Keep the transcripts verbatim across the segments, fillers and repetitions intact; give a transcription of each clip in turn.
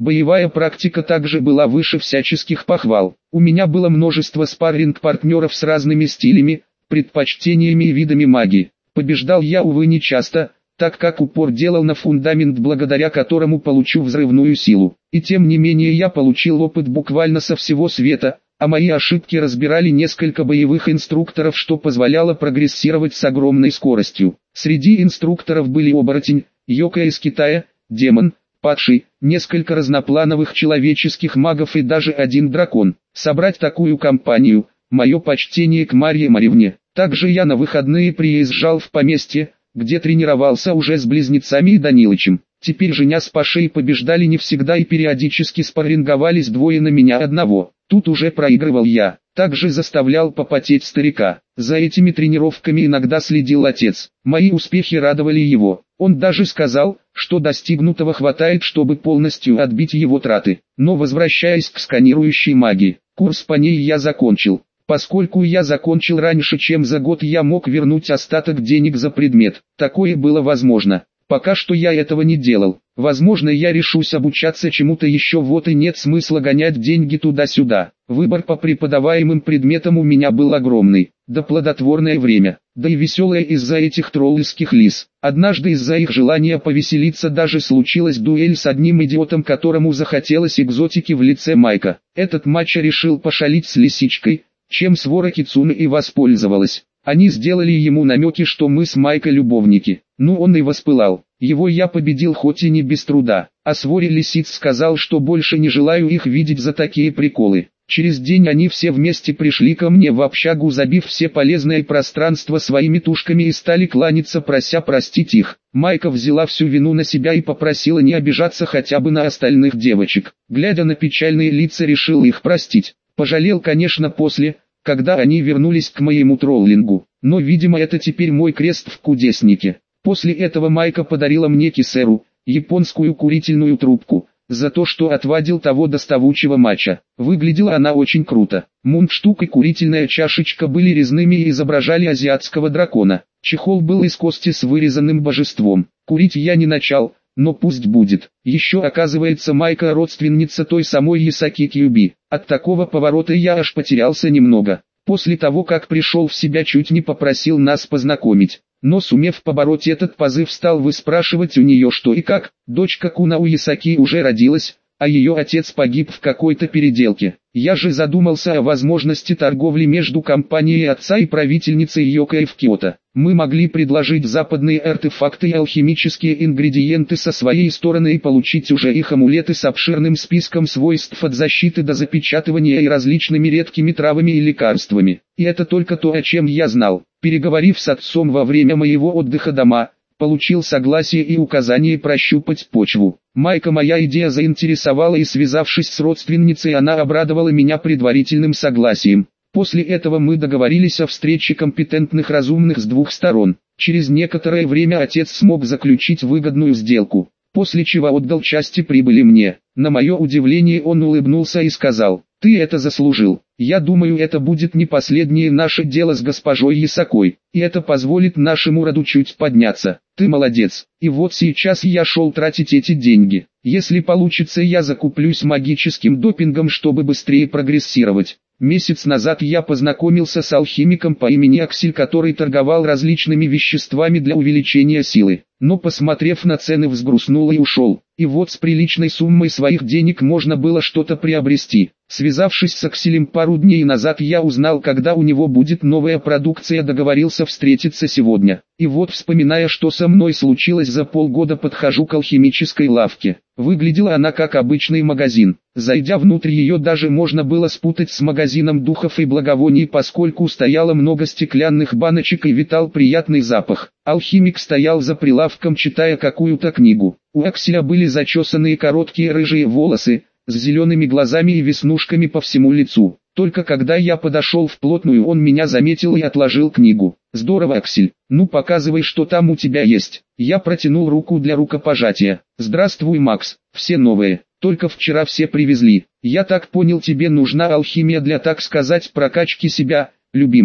Боевая практика также была выше всяческих похвал. У меня было множество спарринг-партнеров с разными стилями, предпочтениями и видами магии. Побеждал я, увы, не часто, так как упор делал на фундамент, благодаря которому получу взрывную силу. И тем не менее я получил опыт буквально со всего света, а мои ошибки разбирали несколько боевых инструкторов, что позволяло прогрессировать с огромной скоростью. Среди инструкторов были оборотень, Йока из Китая, демон, падший, несколько разноплановых человеческих магов и даже один дракон. Собрать такую компанию – мое почтение к Марье Марьевне. Также я на выходные приезжал в поместье, где тренировался уже с близнецами и Данилычем. Теперь же нас с Пашей побеждали не всегда и периодически спарринговались двое на меня одного. Тут уже проигрывал я. Также заставлял попотеть старика. За этими тренировками иногда следил отец. Мои успехи радовали его. Он даже сказал, что достигнутого хватает, чтобы полностью отбить его траты. Но возвращаясь к сканирующей магии, курс по ней я закончил. Поскольку я закончил раньше, чем за год, я мог вернуть остаток денег за предмет. Такое было возможно. Пока что я этого не делал. Возможно, я решусь обучаться чему-то еще, вот и нет смысла гонять деньги туда-сюда. Выбор по преподаваемым предметам у меня был огромный. Да плодотворное время, да и веселое из-за этих тролльских лис. Однажды из-за их желания повеселиться даже случилась дуэль с одним идиотом, которому захотелось экзотики в лице Майка. Этот мачо решил пошалить с лисичкой, чем свора Кицуны и воспользовалась. Они сделали ему намеки, что мы с Майкой любовники. Ну, он и воспылал. Его я победил, хоть и не без труда. А своре лисиц сказал, что больше не желаю их видеть за такие приколы. Через день они все вместе пришли ко мне в общагу, забив все полезное пространство своими тушками, и стали кланяться, прося простить их. Майка взяла всю вину на себя и попросила не обижаться хотя бы на остальных девочек. Глядя на печальные лица, решил их простить. Пожалел, конечно, после, когда они вернулись к моему троллингу. Но, видимо, это теперь мой крест в кудеснике. После этого Майка подарила мне кисеру, японскую курительную трубку, за то, что отвадил того доставучего мача. Выглядела она очень круто. Мундштук и курительная чашечка были резными и изображали азиатского дракона. Чехол был из кости с вырезанным божеством. Курить я не начал, но пусть будет. Еще, оказывается, Майка родственница той самой Ясаки Кьюби. От такого поворота я аж потерялся немного. После того, как пришел в себя, чуть не попросил нас познакомить. Но, сумев побороть этот позыв, стал выспрашивать у нее что и как. Дочка Кунао Ясаки уже родилась, а ее отец погиб в какой-то переделке. Я же задумался о возможности торговли между компанией отца и правительницей Йокой в Киото. Мы могли предложить западные артефакты и алхимические ингредиенты со своей стороны и получить уже их амулеты с обширным списком свойств от защиты до запечатывания и различными редкими травами и лекарствами. И это только то, о чем я знал. Переговорив с отцом во время моего отдыха дома, получил согласие и указание прощупать почву. Майка моя идея заинтересовала, и, связавшись с родственницей, она обрадовала меня предварительным согласием. После этого мы договорились о встрече компетентных разумных с двух сторон. Через некоторое время отец смог заключить выгодную сделку, после чего отдал части прибыли мне. На мое удивление, он улыбнулся и сказал: «Ты это заслужил. Я думаю, это будет не последнее наше дело с госпожой Ясакой, и это позволит нашему роду чуть подняться. Ты молодец». И вот сейчас я шел тратить эти деньги. Если получится, я закуплюсь магическим допингом, чтобы быстрее прогрессировать. Месяц назад я познакомился с алхимиком по имени Аксель, который торговал различными веществами для увеличения силы. Но, посмотрев на цены, взгрустнул и ушел. И вот с приличной суммой своих денег можно было что-то приобрести. Связавшись с Акселем пару дней назад, я узнал, когда у него будет новая продукция, договорился встретиться сегодня. И вот, вспоминая, что со мной случилось за полгода, подхожу к алхимической лавке. Выглядела она как обычный магазин. Зайдя внутрь, ее даже можно было спутать с магазином духов и благовоний, поскольку стояло много стеклянных баночек и витал приятный запах. Алхимик стоял за прилавком, читая какую-то книгу. У Акселя были зачесанные короткие рыжие волосы, с зелеными глазами и веснушками по всему лицу. Только когда я подошел вплотную, он меня заметил и отложил книгу. «Здорово, Аксель, ну показывай, что там у тебя есть». Я протянул руку для рукопожатия. «Здравствуй, Макс, все новые, только вчера все привезли. Я так понял, тебе нужна алхимия для, так сказать, прокачки себя, любимого».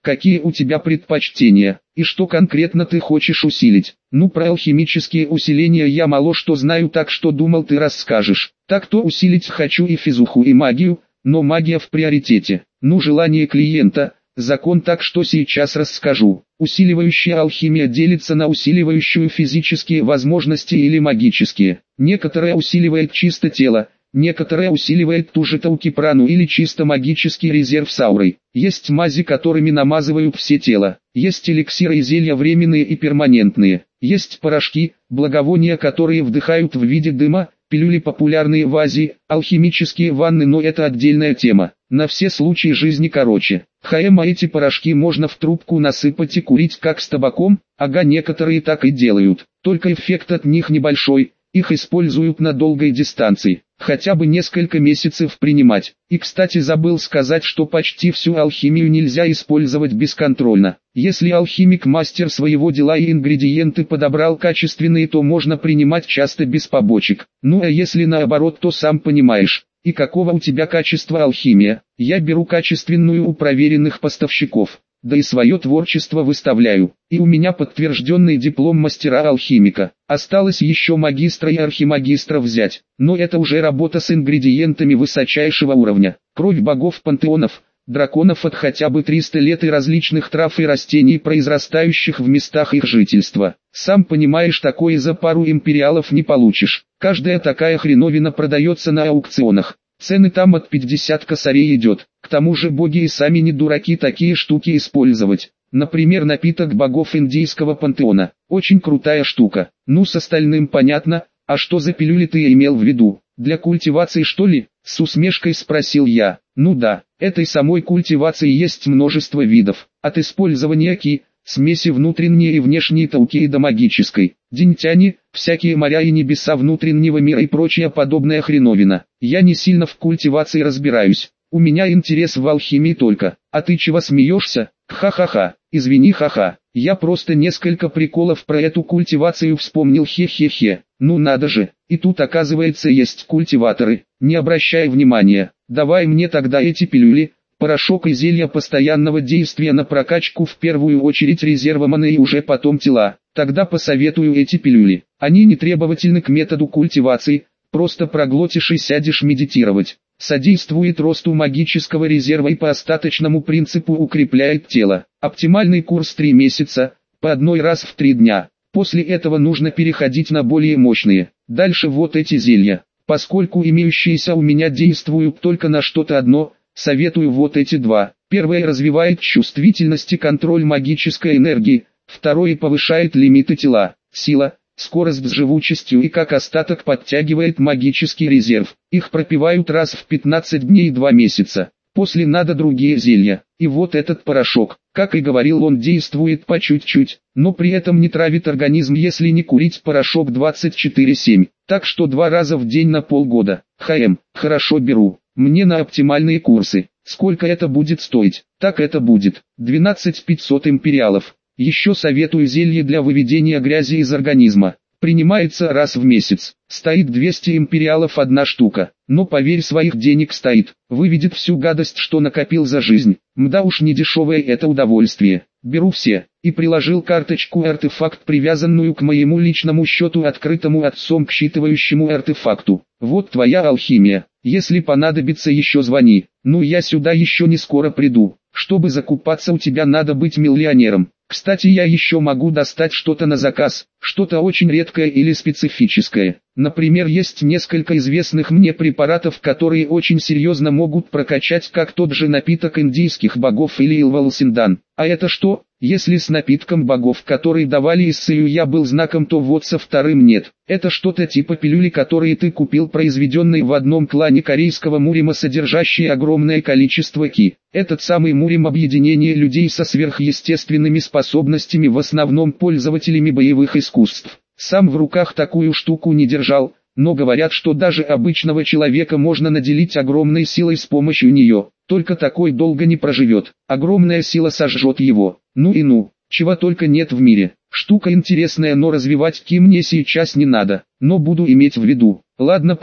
Какие у тебя предпочтения, и что конкретно ты хочешь усилить? Ну, про алхимические усиления я мало что знаю, так что думал, ты расскажешь. Так-то усилить хочу и физуху, и магию, но магия в приоритете. Ну, желание клиента, закон, так что сейчас расскажу. Усиливающая алхимия делится на усиливающую физические возможности или магические. Некоторая усиливает чисто тело, некоторая усиливает ту же таукипрану или чисто магический резерв с аурой. Есть мази, которыми намазывают все тело. Есть эликсиры и зелья временные и перманентные. Есть порошки, благовония, которые вдыхают в виде дыма, пилюли популярные в Азии, алхимические ванны, но это отдельная тема. На все случаи жизни короче. ХМ, а эти порошки можно в трубку насыпать и курить как с табаком, ага, некоторые так и делают. Только эффект от них небольшой, их используют на долгой дистанции. Хотя бы несколько месяцев принимать. И, кстати, забыл сказать, что почти всю алхимию нельзя использовать бесконтрольно. Если алхимик мастер своего дела и ингредиенты подобрал качественные, то можно принимать часто без побочек. Ну а если наоборот, то сам понимаешь. И какого у тебя качества алхимия? Я беру качественную у проверенных поставщиков. Да и свое творчество выставляю. И у меня подтвержденный диплом мастера-алхимика. Осталось еще магистра и архимагистра взять. Но это уже работа с ингредиентами высочайшего уровня. Кровь богов пантеонов, драконов от хотя бы триста лет и различных трав и растений, произрастающих в местах их жительства. Сам понимаешь, такое за пару империалов не получишь. Каждая такая хреновина продается на аукционах. Цены там от пятьдесят косарей идет. К тому же боги и сами не дураки такие штуки использовать. Например, напиток богов индийского пантеона. Очень крутая штука. Ну, с остальным понятно. А что за пилюли ты имел в виду? Для культивации, что ли? С усмешкой спросил я. Ну да, этой самой культивации есть множество видов. От использования ки, смеси внутренней и внешней тауки до магической. Динтяни, всякие моря и небеса внутреннего мира и прочая подобная хреновина. Я не сильно в культивации разбираюсь. У меня интерес в алхимии только. А ты чего смеешься? Ха-ха-ха, извини, ха-ха. Я просто несколько приколов про эту культивацию вспомнил, хе-хе-хе. Ну надо же, и тут оказывается есть культиваторы. Не обращай внимания. Давай мне тогда эти пилюли. Порошок и зелья постоянного действия на прокачку, в первую очередь резерва маны и уже потом тела. Тогда посоветую эти пилюли. Они не требовательны к методу культивации, просто проглотишь и сядешь медитировать. Содействует росту магического резерва и по остаточному принципу укрепляет тело. Оптимальный курс три месяца, по одной раз в три дня. После этого нужно переходить на более мощные. Дальше вот эти зелья. Поскольку имеющиеся у меня действуют только на что-то одно, советую вот эти два. Первое развивает чувствительность и контроль магической энергии, второе повышает лимиты тела, сила, скорость с живучестью и как остаток подтягивает магический резерв. Их пропивают раз в пятнадцать дней и два месяца. После надо другие зелья. И вот этот порошок, как и говорил, он действует по чуть-чуть, но при этом не травит организм, если не курить порошок двадцать четыре семь. Так что два раза в день на полгода. ХМ, хорошо, беру. Мне на оптимальные курсы. Сколько это будет стоить? Так это будет двенадцать тысяч пятьсот империалов. Еще советую зелье для выведения грязи из организма. Принимается раз в месяц. Стоит двести империалов одна штука. Но поверь, своих денег стоит. Выведет всю гадость, что накопил за жизнь. Мда уж не дешевое это удовольствие. Беру все. И приложил карточку артефакт, привязанную к моему личному счету, открытому отцом к считывающему артефакту. Вот твоя алхимия. Если понадобится, еще звони. Ну, я сюда еще не скоро приду. Чтобы закупаться, у тебя надо быть миллионером. Кстати, я еще могу достать что-то на заказ, что-то очень редкое или специфическое. Например, есть несколько известных мне препаратов, которые очень серьезно могут прокачать, как тот же напиток индийских богов или Илвалсиндан. А это что? Если с напитком богов, который давали Иссею, я был знаком, то вот со вторым нет. Это что-то типа пилюли, которые ты купил, произведенной в одном клане корейского Мурима, содержащие огромное количество ки. Этот самый Мурим — объединение людей со сверхъестественными способностями, в основном пользователями боевых искусств. Сам в руках такую штуку не держал, но говорят, что даже обычного человека можно наделить огромной силой с помощью нее. Только такой долго не проживет. Огромная сила сожжет его. Ну и ну, чего только нет в мире. Штука интересная, но развивать ки мне сейчас не надо. Но буду иметь в виду. Ладно, пойду.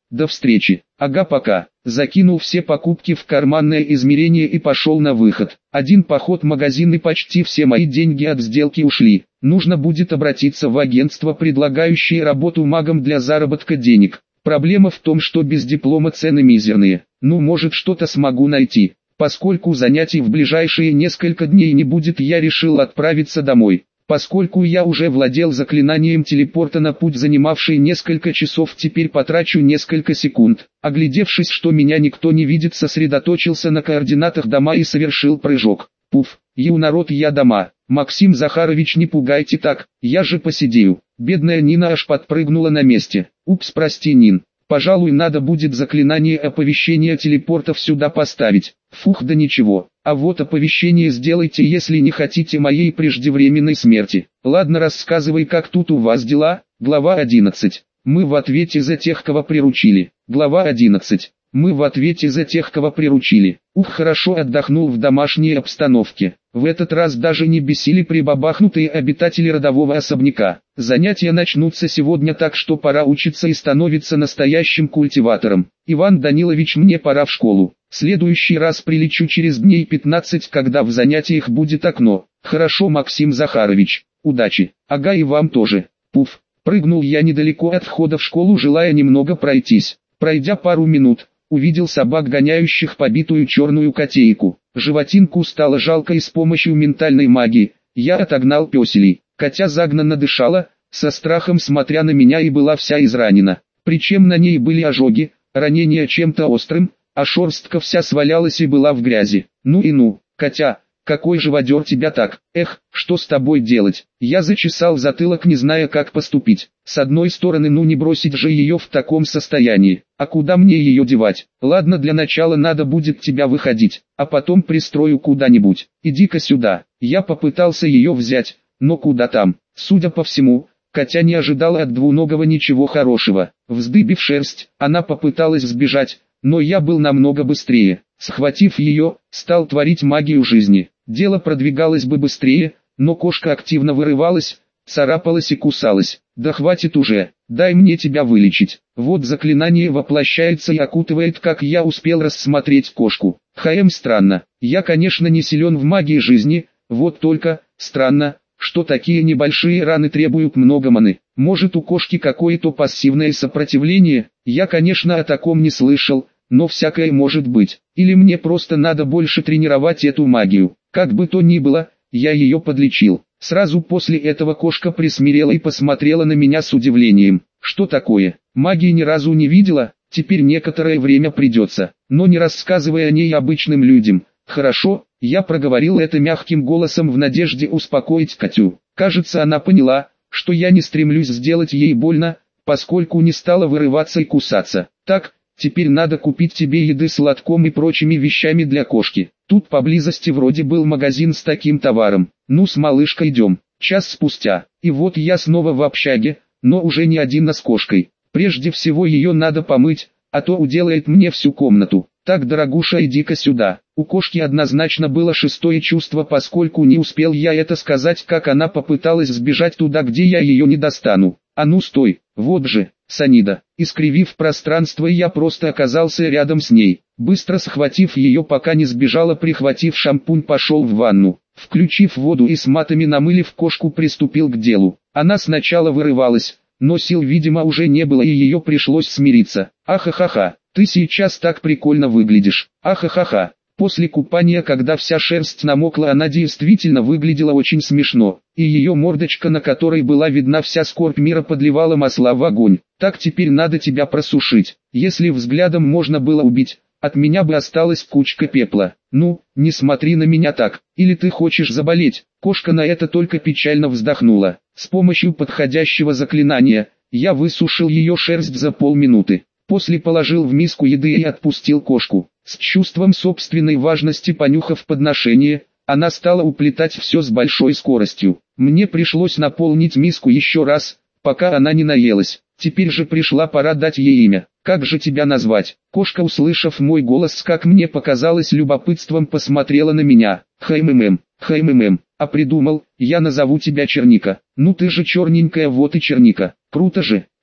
До встречи. Ага, пока. Закинул все покупки в карманное измерение и пошел на выход. Один поход в магазин и почти все мои деньги от сделки ушли. Нужно будет обратиться в агентство, предлагающее работу магом для заработка денег. Проблема в том, что без диплома цены мизерные. Ну, может, что-то смогу найти. Поскольку занятий в ближайшие несколько дней не будет, я решил отправиться домой. Поскольку я уже владел заклинанием телепорта на путь, занимавший несколько часов, теперь потрачу несколько секунд. Оглядевшись, что меня никто не видит, сосредоточился на координатах дома и совершил прыжок. Пуф, ю народ, я дома. Максим Захарович, не пугайте так, я же посидею. Бедная Нина аж подпрыгнула на месте. Упс, прости, Нин. Пожалуй, надо будет заклинание оповещения телепортов сюда поставить. Фух, да ничего. А вот оповещение сделайте, если не хотите моей преждевременной смерти. Ладно, рассказывай, как тут у вас дела. Глава одиннадцать. Мы в ответе за тех, кого приручили. Глава одиннадцать. Мы в ответе за тех, кого приручили. Ух, хорошо отдохнул в домашней обстановке. В этот раз даже не бесили прибабахнутые обитатели родового особняка. Занятия начнутся сегодня, так что пора учиться и становиться настоящим культиватором. Иван Данилович, мне пора в школу. Следующий раз прилечу через дней пятнадцать, когда в занятиях будет окно. Хорошо, Максим Захарович. Удачи. Ага, и вам тоже. Пуф. Прыгнул я недалеко от входа в школу, желая немного пройтись. Пройдя пару минут, увидел собак, гоняющих побитую черную котейку. Животинку стало жалко, и с помощью ментальной магии я отогнал пёселей. Котя загнанно дышала, со страхом смотря на меня, и была вся изранена. Причем на ней были ожоги, ранения чем-то острым, а шерстка вся свалялась и была в грязи. Ну и ну, котя, какой живодер тебя так? Эх, что с тобой делать? Я зачесал затылок, не зная, как поступить. С одной стороны, ну не бросить же ее в таком состоянии. А куда мне ее девать? Ладно, для начала надо будет тебя выходить, а потом пристрою куда-нибудь. Иди-ка сюда. Я попытался ее взять, но куда там? Судя по всему, котя не ожидала от двуногого ничего хорошего. Вздыбив шерсть, она попыталась сбежать, но я был намного быстрее. Схватив ее, стал творить магию жизни. Дело продвигалось бы быстрее, но кошка активно вырывалась, царапалась и кусалась. Да хватит уже, дай мне тебя вылечить. Вот заклинание воплощается и окутывает, как я успел рассмотреть кошку. Хм, странно. Я, конечно, не силен в магии жизни, вот только, странно, что такие небольшие раны требуют много маны. Может, у кошки какое-то пассивное сопротивление? Я, конечно, о таком не слышал, но всякое может быть. Или мне просто надо больше тренировать эту магию. Как бы то ни было, я ее подлечил. Сразу после этого кошка присмирела и посмотрела на меня с удивлением. Что такое? Магии ни разу не видела? Теперь некоторое время придется. Но не рассказывай о ней обычным людям. Хорошо, я проговорил это мягким голосом в надежде успокоить Катю. Кажется, она поняла, что я не стремлюсь сделать ей больно, поскольку не стала вырываться и кусаться. Так, теперь надо купить тебе еды с лотком и прочими вещами для кошки. Тут поблизости вроде был магазин с таким товаром. Ну, с малышкой идем. Час спустя. И вот я снова в общаге, но уже не один, а с кошкой. Прежде всего ее надо помыть, а то уделает мне всю комнату. Так, дорогуша, иди-ка сюда. У кошки однозначно было шестое чувство, поскольку не успел я это сказать, как она попыталась сбежать туда, где я ее не достану. А ну стой, вот же, Санида. Искривив пространство, я просто оказался рядом с ней. Быстро схватив ее, пока не сбежала, прихватив шампунь, пошел в ванну. Включив воду и с матами намылив кошку, приступил к делу. Она сначала вырывалась, но сил, видимо, уже не было, и ее пришлось смириться. Ахахаха, ты сейчас так прикольно выглядишь. Ахахаха. После купания, когда вся шерсть намокла, она действительно выглядела очень смешно, и ее мордочка, на которой была видна вся скорбь мира, подливала масла в огонь. Так, теперь надо тебя просушить. Если взглядом можно было убить, от меня бы осталась кучка пепла. Ну, не смотри на меня так, или ты хочешь заболеть? Кошка на это только печально вздохнула. С помощью подходящего заклинания, я высушил ее шерсть за полминуты. После положил в миску еды и отпустил кошку. С чувством собственной важности понюхав подношение, она стала уплетать все с большой скоростью. Мне пришлось наполнить миску еще раз, пока она не наелась. Теперь же пришла пора дать ей имя. Как же тебя назвать? Кошка, услышав мой голос, как мне показалось, любопытством посмотрела на меня. Хмм, хмм, а придумал, я назову тебя Черника. Ну ты же черненькая, вот и Черника. Круто же.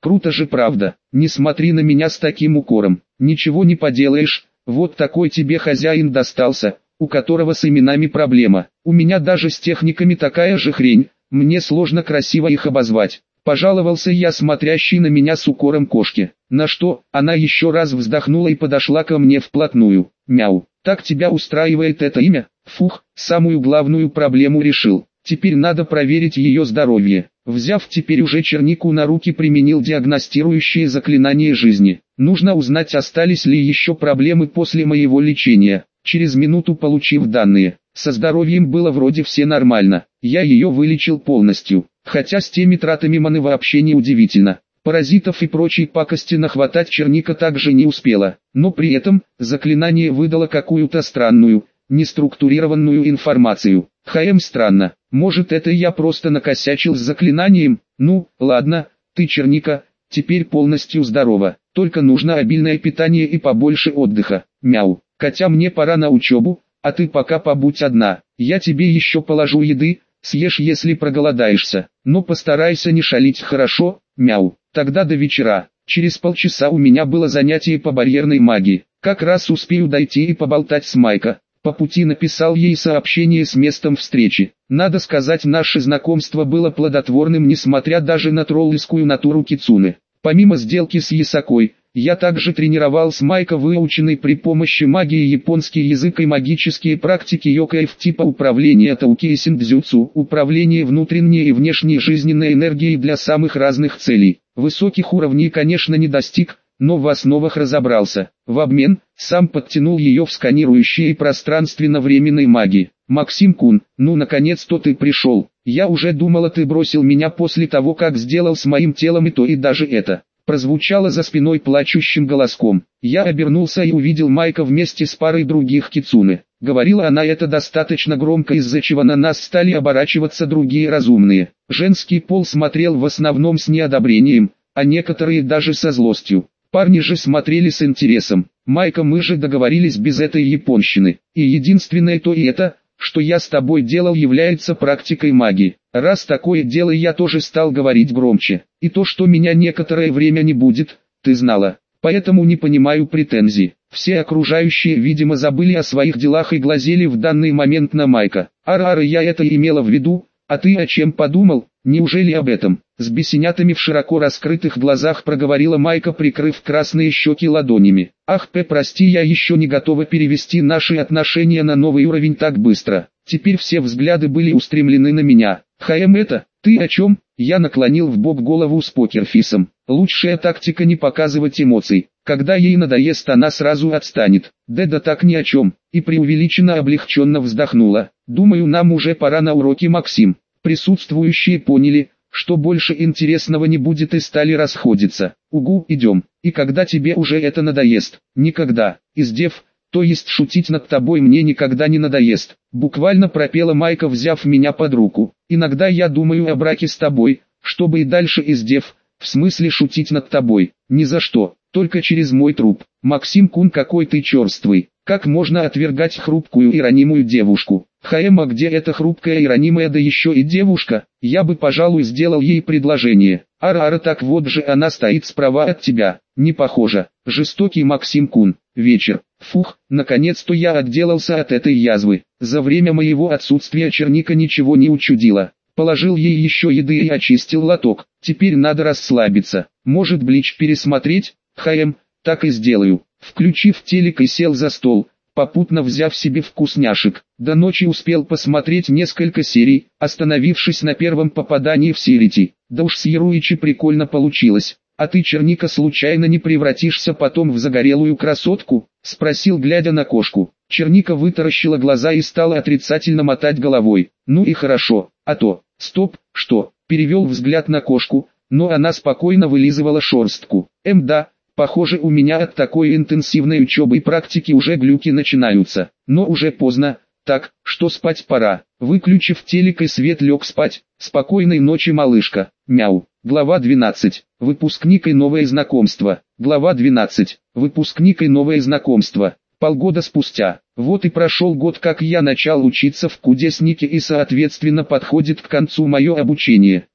Круто же, правда. Не смотри на меня с таким укором. Ничего не поделаешь, вот такой тебе хозяин достался, у которого с именами проблема. У меня даже с техниками такая же хрень, мне сложно красиво их обозвать. Пожаловался я смотрящей на меня с укором кошке. На что, она еще раз вздохнула и подошла ко мне вплотную. Мяу. Так тебя устраивает это имя? Фух, самую главную проблему решил. Теперь надо проверить ее здоровье. Взяв теперь уже чернику на руки, применил диагностирующее заклинание жизни. Нужно узнать, остались ли еще проблемы после моего лечения. Через минуту, получив данные, со здоровьем было вроде все нормально. Я ее вылечил полностью. Хотя с теми тратами маны вообще не удивительно. Паразитов и прочей пакости нахватать черника также не успела. Но при этом, заклинание выдало какую-то странную, неструктурированную информацию. Хм, странно. Может, это я просто накосячил с заклинанием? Ну, ладно, ты, черника, теперь полностью здорова. Только нужно обильное питание и побольше отдыха. Мяу. Котя, мне пора на учебу, а ты пока побудь одна. Я тебе еще положу еды, съешь, если проголодаешься. Но постарайся не шалить, хорошо? Мяу. Тогда до вечера. Через полчаса у меня было занятие по барьерной магии. Как раз успею дойти и поболтать с Майко. По пути написал ей сообщение с местом встречи. Надо сказать, наше знакомство было плодотворным, несмотря даже на тролльскую натуру Кицуны. Помимо сделки с Ясакой, я также тренировал с Майко выученный при помощи магии японский язык и магические практики йокаев типа управления таукей синдзюцу, управление внутренней и внешней жизненной энергией для самых разных целей. Высоких уровней, конечно, не достиг, но в основах разобрался. В обмен, сам подтянул ее в сканирующей пространственно-временной магии. Максим-кун, ну наконец-то ты пришел. Я уже думала, ты бросил меня после того, как сделал с моим телом и то и даже это. Прозвучало за спиной плачущим голоском. Я обернулся и увидел Майко вместе с парой других кицуне. Говорила она это достаточно громко, из-за чего на нас стали оборачиваться другие разумные. Женский пол смотрел в основном с неодобрением, а некоторые даже со злостью. Парни же смотрели с интересом. Майко, мы же договорились без этой японщины. И единственное то и это, что я с тобой делал, является практикой магии. Раз такое дело, я тоже стал говорить громче. И то, что меня некоторое время не будет, ты знала. Поэтому не понимаю претензий. Все окружающие, видимо, забыли о своих делах и глазели в данный момент на Майко. Ара-ара, я это имела в виду, а ты о чем подумал? Неужели об этом? С бесенятами в широко раскрытых глазах проговорила Майко, прикрыв красные щеки ладонями. Ах, П, прости, я еще не готова перевести наши отношения на новый уровень так быстро. Теперь все взгляды были устремлены на меня. Хм, это, ты о чем? Я наклонил вбок голову с покерфисом. Лучшая тактика не показывать эмоций. Когда ей надоест, она сразу отстанет. Да да так ни о чем. И преувеличенно облегченно вздохнула. Думаю, нам уже пора на уроки, Максим. Присутствующие поняли, что больше интересного не будет, и стали расходиться. Угу, идем. И когда тебе уже это надоест? Никогда. Издев, то есть шутить над тобой мне никогда не надоест. Буквально пропела Майко, взяв меня под руку. Иногда я думаю о браке с тобой, чтобы и дальше издев, в смысле шутить над тобой. Ни за что, только через мой труп. Максим-кун, какой ты черствый. Как можно отвергать хрупкую и ранимую девушку? Хм, а где эта хрупкая и ранимая, да еще и девушка? Я бы, пожалуй, сделал ей предложение. Ара-ара, так вот же она стоит справа от тебя. Не похоже. Жестокий Максим-кун. Вечер. Фух, наконец-то я отделался от этой язвы. За время моего отсутствия черника ничего не учудила. Положил ей еще еды и очистил лоток. Теперь надо расслабиться. Может, Блич пересмотреть? Хм, так и сделаю. Включив телек и сел за стол, попутно взяв себе вкусняшек. До ночи успел посмотреть несколько серий, остановившись на первом попадании в Сирити. Да уж с Яруичи прикольно получилось. А ты, черника, случайно не превратишься потом в загорелую красотку? Спросил, глядя на кошку. Черника вытаращила глаза и стала отрицательно мотать головой. Ну и хорошо, а то... Стоп, что? Перевел взгляд на кошку, но она спокойно вылизывала шерстку. Эм да, похоже, у меня от такой интенсивной учебы и практики уже глюки начинаются. Но уже поздно, так, что спать пора. Выключив телек и свет, лег спать. Спокойной ночи, малышка. Мяу. Глава двенадцать. Выпускник и новое знакомство. Глава двенадцать. Выпускник и новое знакомство. Полгода спустя. Вот и прошел год, как я начал учиться в кудеснике, и соответственно подходит к концу мое обучение.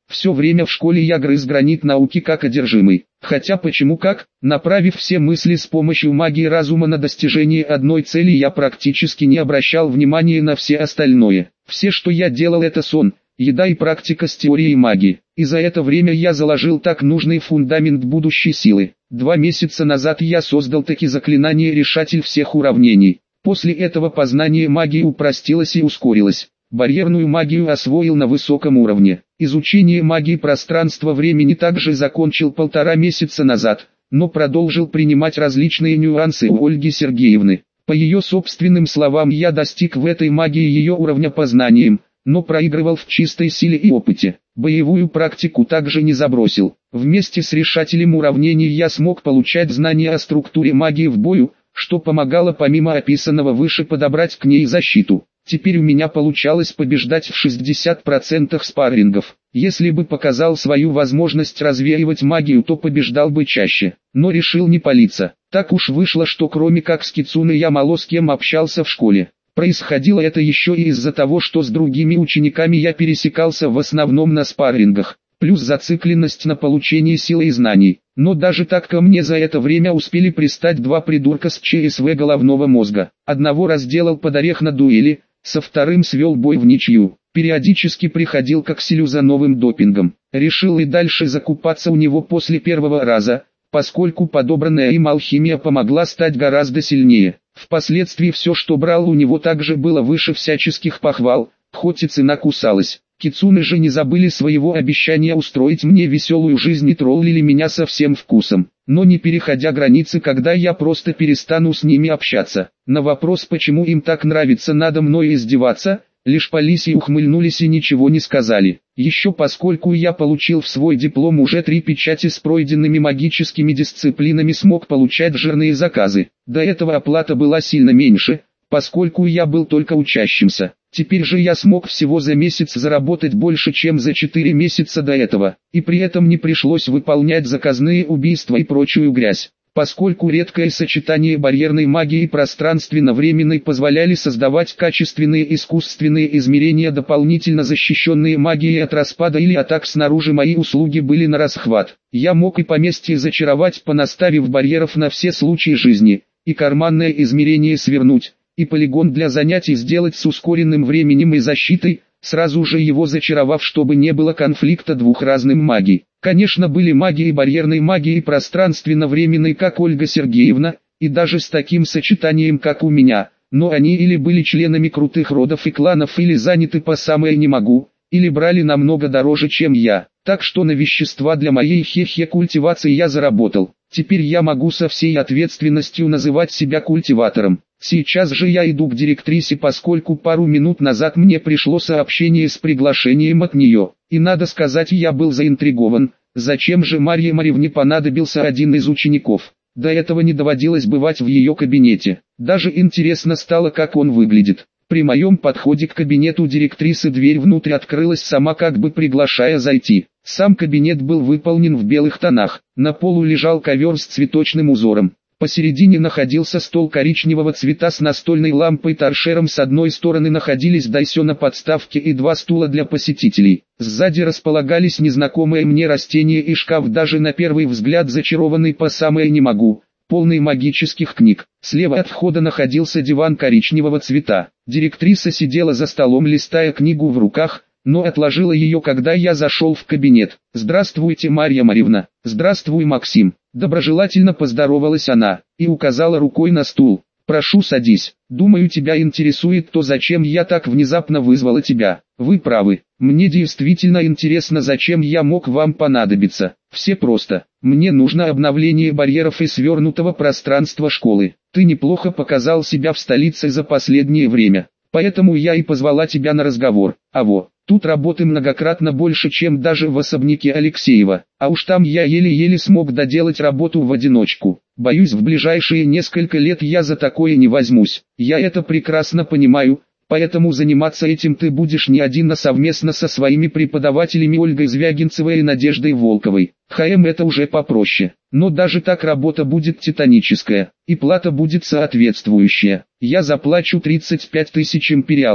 Все время в школе я грыз гранит науки как одержимый. Хотя почему как, направив все мысли с помощью магии разума на достижение одной цели, я практически не обращал внимания на все остальное. Все, что я делал, это сон, еда и практика с теорией магии. И за это время я заложил так нужный фундамент будущей силы. Два месяца назад я создал таки заклинание «Решатель всех уравнений». После этого познание магии упростилось и ускорилось. Барьерную магию освоил на высоком уровне. Изучение магии пространства-времени также закончил полтора месяца назад, но продолжил принимать различные нюансы у Ольги Сергеевны. По ее собственным словам, я достиг в этой магии ее уровня познанием, но проигрывал в чистой силе и опыте. Боевую практику также не забросил. Вместе с решателем уравнений я смог получать знания о структуре магии в бою, что помогало помимо описанного выше подобрать к ней защиту. Теперь у меня получалось побеждать в шестидесяти процентах спаррингов. Если бы показал свою возможность развеивать магию, то побеждал бы чаще. Но решил не палиться. Так уж вышло, что кроме как с Кицуне я мало с кем общался в школе. Происходило это еще и из-за того, что с другими учениками я пересекался в основном на спаррингах. Плюс зацикленность на получении силы и знаний. Но даже так ко мне за это время успели пристать два придурка с ЧСВ головного мозга. Одного разделал под орех на дуэли, со вторым свел бой в ничью. Периодически приходил к Акселю за новым допингом. Решил и дальше закупаться у него после первого раза, поскольку подобранная им алхимия помогла стать гораздо сильнее. Впоследствии все, что брал у него, также было выше всяческих похвал, хоть и цена кусалась. Кицуне же не забыли своего обещания устроить мне веселую жизнь и троллили меня со всем вкусом, но не переходя границы, когда я просто перестану с ними общаться. На вопрос, почему им так нравится надо мной издеваться, лишь пались и ухмыльнулись и ничего не сказали. Еще поскольку я получил в свой диплом уже три печати с пройденными магическими дисциплинами, смог получать жирные заказы. До этого оплата была сильно меньше, поскольку я был только учащимся. Теперь же я смог всего за месяц заработать больше, чем за четыре месяца до этого, и при этом не пришлось выполнять заказные убийства и прочую грязь. Поскольку редкое сочетание барьерной магии и пространственно-временной позволяли создавать качественные искусственные измерения, дополнительно защищенные магией от распада или атак снаружи, мои услуги были на расхват. Я мог и поместье зачаровать, понаставив барьеров на все случаи жизни, и карманное измерение свернуть, и полигон для занятий сделать с ускоренным временем и защитой, сразу же его зачаровав, чтобы не было конфликта двух разных магий. Конечно, были магии барьерной магии и пространственно-временной, как Ольга Сергеевна, и даже с таким сочетанием, как у меня, но они или были членами крутых родов и кланов, или заняты по самое не могу, или брали намного дороже, чем я. Так что на вещества для моей хе-хе культивации я заработал. Теперь я могу со всей ответственностью называть себя культиватором. Сейчас же я иду к директрисе, поскольку пару минут назад мне пришло сообщение с приглашением от нее. И надо сказать, я был заинтригован, зачем же Марье Марьевне понадобился один из учеников. До этого не доводилось бывать в ее кабинете. Даже интересно стало, как он выглядит. При моем подходе к кабинету директрисы дверь внутрь открылась сама, как бы приглашая зайти. Сам кабинет был выполнен в белых тонах. На полу лежал ковер с цветочным узором. Посередине находился стол коричневого цвета с настольной лампой-торшером. С одной стороны находились дайсё на подставке и два стула для посетителей. Сзади располагались незнакомые мне растения и шкаф, даже на первый взгляд зачарованный по самое не могу, полный магических книг. Слева от входа находился диван коричневого цвета. Директриса сидела за столом, листая книгу в руках, но отложила ее, когда я зашел в кабинет. «Здравствуйте, Марья Марьевна». «Здравствуй, Максим». Доброжелательно поздоровалась она и указала рукой на стул. «Прошу, садись. Думаю, тебя интересует то, зачем я так внезапно вызвала тебя. Вы правы. Мне действительно интересно, зачем я мог вам понадобиться. Все просто. Мне нужно обновление барьеров и свернутого пространства школы. Ты неплохо показал себя в столице за последнее время. Поэтому я и позвала тебя на разговор. А во, тут работы многократно больше, чем даже в особняке Алексеева. А уж там я еле-еле смог доделать работу в одиночку. Боюсь, в ближайшие несколько лет я за такое не возьмусь. Я это прекрасно понимаю, поэтому заниматься этим ты будешь не один, а совместно со своими преподавателями Ольгой Звягинцевой и Надеждой Волковой. ХМ это уже попроще. Но даже так работа будет титаническая, и плата будет соответствующая. Я заплачу тридцать пять тысяч империалов,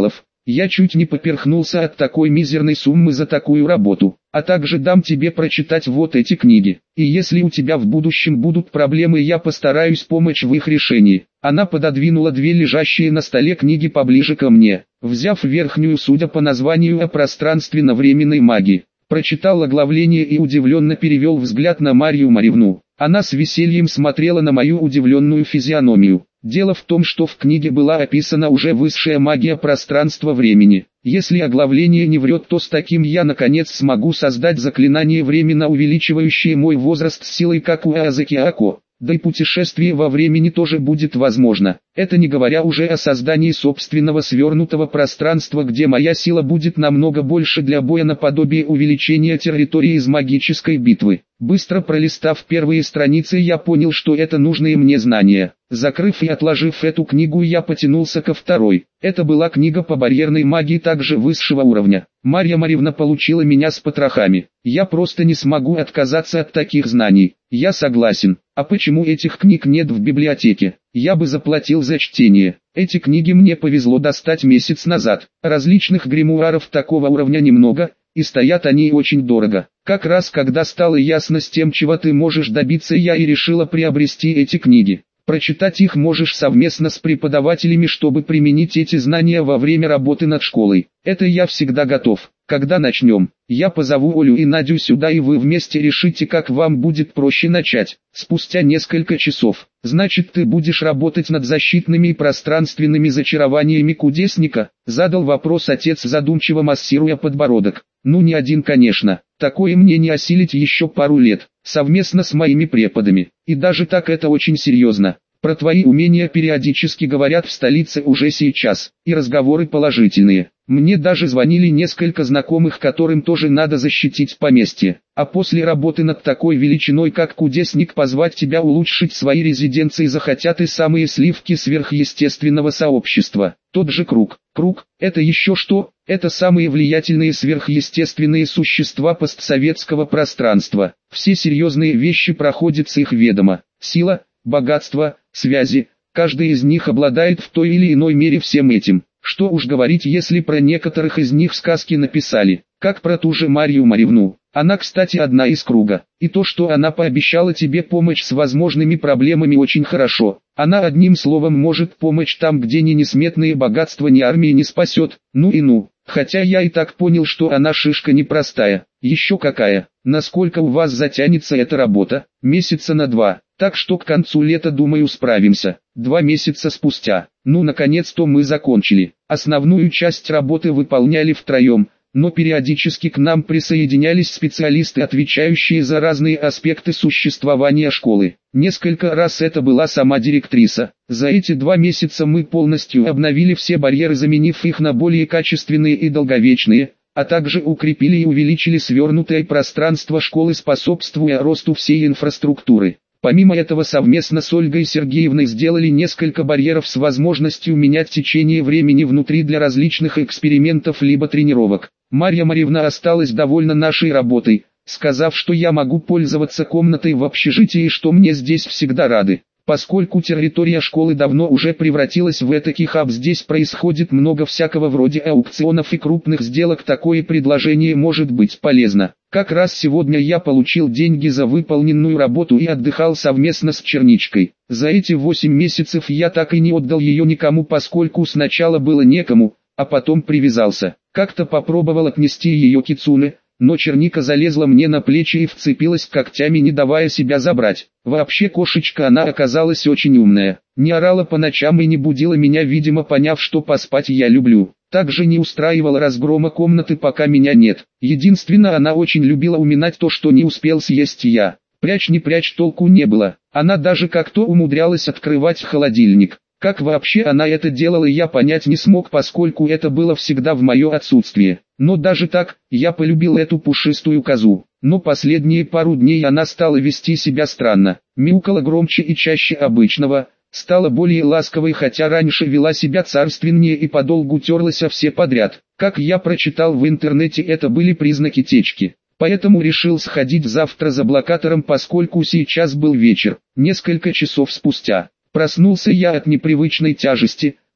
Я чуть не поперхнулся от такой мизерной суммы за такую работу. А также дам тебе прочитать вот эти книги. И если у тебя в будущем будут проблемы, я постараюсь помочь в их решении. Она пододвинула две лежащие на столе книги поближе ко мне. Взяв верхнюю, судя по названию, о пространственно-временной магии, прочитал оглавление и удивленно перевел взгляд на Марью Марьевну. Она с весельем смотрела на мою удивленную физиономию. Дело в том, что в книге была описана уже высшая магия пространства-времени. Если оглавление не врет, то с таким я наконец смогу создать заклинание, временно увеличивающее мой возраст с силой, как у Азакиако. Да и путешествие во времени тоже будет возможно. Это не говоря уже о создании собственного свернутого пространства, где моя сила будет намного больше для боя, наподобие увеличения территории из магической битвы. Быстро пролистав первые страницы, я понял, что это нужные мне знания. Закрыв и отложив эту книгу, я потянулся ко второй. Это была книга по барьерной магии также высшего уровня. Марья Марьевна получила меня с потрохами. Я просто не смогу отказаться от таких знаний. Я согласен. А почему этих книг нет в библиотеке? Я бы заплатил за чтение. Эти книги мне повезло достать месяц назад. Различных гримуаров такого уровня немного, и стоят они очень дорого. Как раз когда стало ясно с тем, чего ты можешь добиться, я и решила приобрести эти книги. Прочитать их можешь совместно с преподавателями, чтобы применить эти знания во время работы над школой. Это я всегда готов. Когда начнем, я позову Олю и Надю сюда, и вы вместе решите, как вам будет проще начать. Спустя несколько часов. Значит, ты будешь работать над защитными и пространственными зачарованиями кудесника? Задал вопрос отец, задумчиво массируя подбородок. Ну, не один, конечно. Такое мне не осилить еще пару лет, совместно с моими преподами. И даже так это очень серьезно. Про твои умения периодически говорят в столице уже сейчас, и разговоры положительные. Мне даже звонили несколько знакомых, которым тоже надо защитить поместье. А после работы над такой величиной, как кудесник, позвать тебя улучшить свои резиденции захотят и самые сливки сверхъестественного сообщества. Тот же круг. Круг – это еще что? Это самые влиятельные сверхъестественные существа постсоветского пространства. Все серьезные вещи проходят с их ведома. Сила, богатство, связи, каждый из них обладает в той или иной мере всем этим. Что уж говорить, если про некоторых из них сказки написали, как про ту же Марью Марьевну. Она, кстати, одна из круга. И то, что она пообещала тебе помочь с возможными проблемами, очень хорошо. Она одним словом может помочь там, где ни несметные богатства, ни армии не спасет. Ну и ну. Хотя я и так понял, что она шишка непростая. Еще какая. Насколько у вас затянется эта работа? Месяца на два. Так что к концу лета, думаю, справимся. Два месяца спустя. Ну, наконец-то мы закончили. Основную часть работы выполняли втроем, но периодически к нам присоединялись специалисты, отвечающие за разные аспекты существования школы. Несколько раз это была сама директриса. За эти два месяца мы полностью обновили все барьеры, заменив их на более качественные и долговечные, а также укрепили и увеличили свернутое пространство школы, способствуя росту всей инфраструктуры. Помимо этого, совместно с Ольгой Сергеевной сделали несколько барьеров с возможностью менять течение времени внутри для различных экспериментов либо тренировок. Марья Марьевна осталась довольна нашей работой, сказав, что я могу пользоваться комнатой в общежитии и что мне здесь всегда рады. Поскольку территория школы давно уже превратилась в этакий хаб, здесь происходит много всякого вроде аукционов и крупных сделок, такое предложение может быть полезно. Как раз сегодня я получил деньги за выполненную работу и отдыхал совместно с Черничкой. За эти восемь месяцев я так и не отдал ее никому, поскольку сначала было некому, а потом привязался. Как-то попробовал отнести ее Кицуне, но Черника залезла мне на плечи и вцепилась когтями, не давая себя забрать. Вообще кошечка она оказалась очень умная. Не орала по ночам и не будила меня, видимо поняв, что поспать я люблю. Также не устраивала разгрома комнаты, пока меня нет. Единственное, она очень любила уминать то, что не успел съесть я. Прячь не прячь, толку не было. Она даже как-то умудрялась открывать холодильник. Как вообще она это делала, я понять не смог, поскольку это было всегда в мое отсутствие. Но даже так, я полюбил эту пушистую козу. Но последние пару дней она стала вести себя странно. Мяукала громче и чаще обычного, стала более ласковой, хотя раньше вела себя царственнее и подолгу терлась о все подряд. Как я прочитал в интернете, это были признаки течки. Поэтому решил сходить завтра за блокатором, поскольку сейчас был вечер. Несколько часов спустя проснулся я от непривычной тяжести,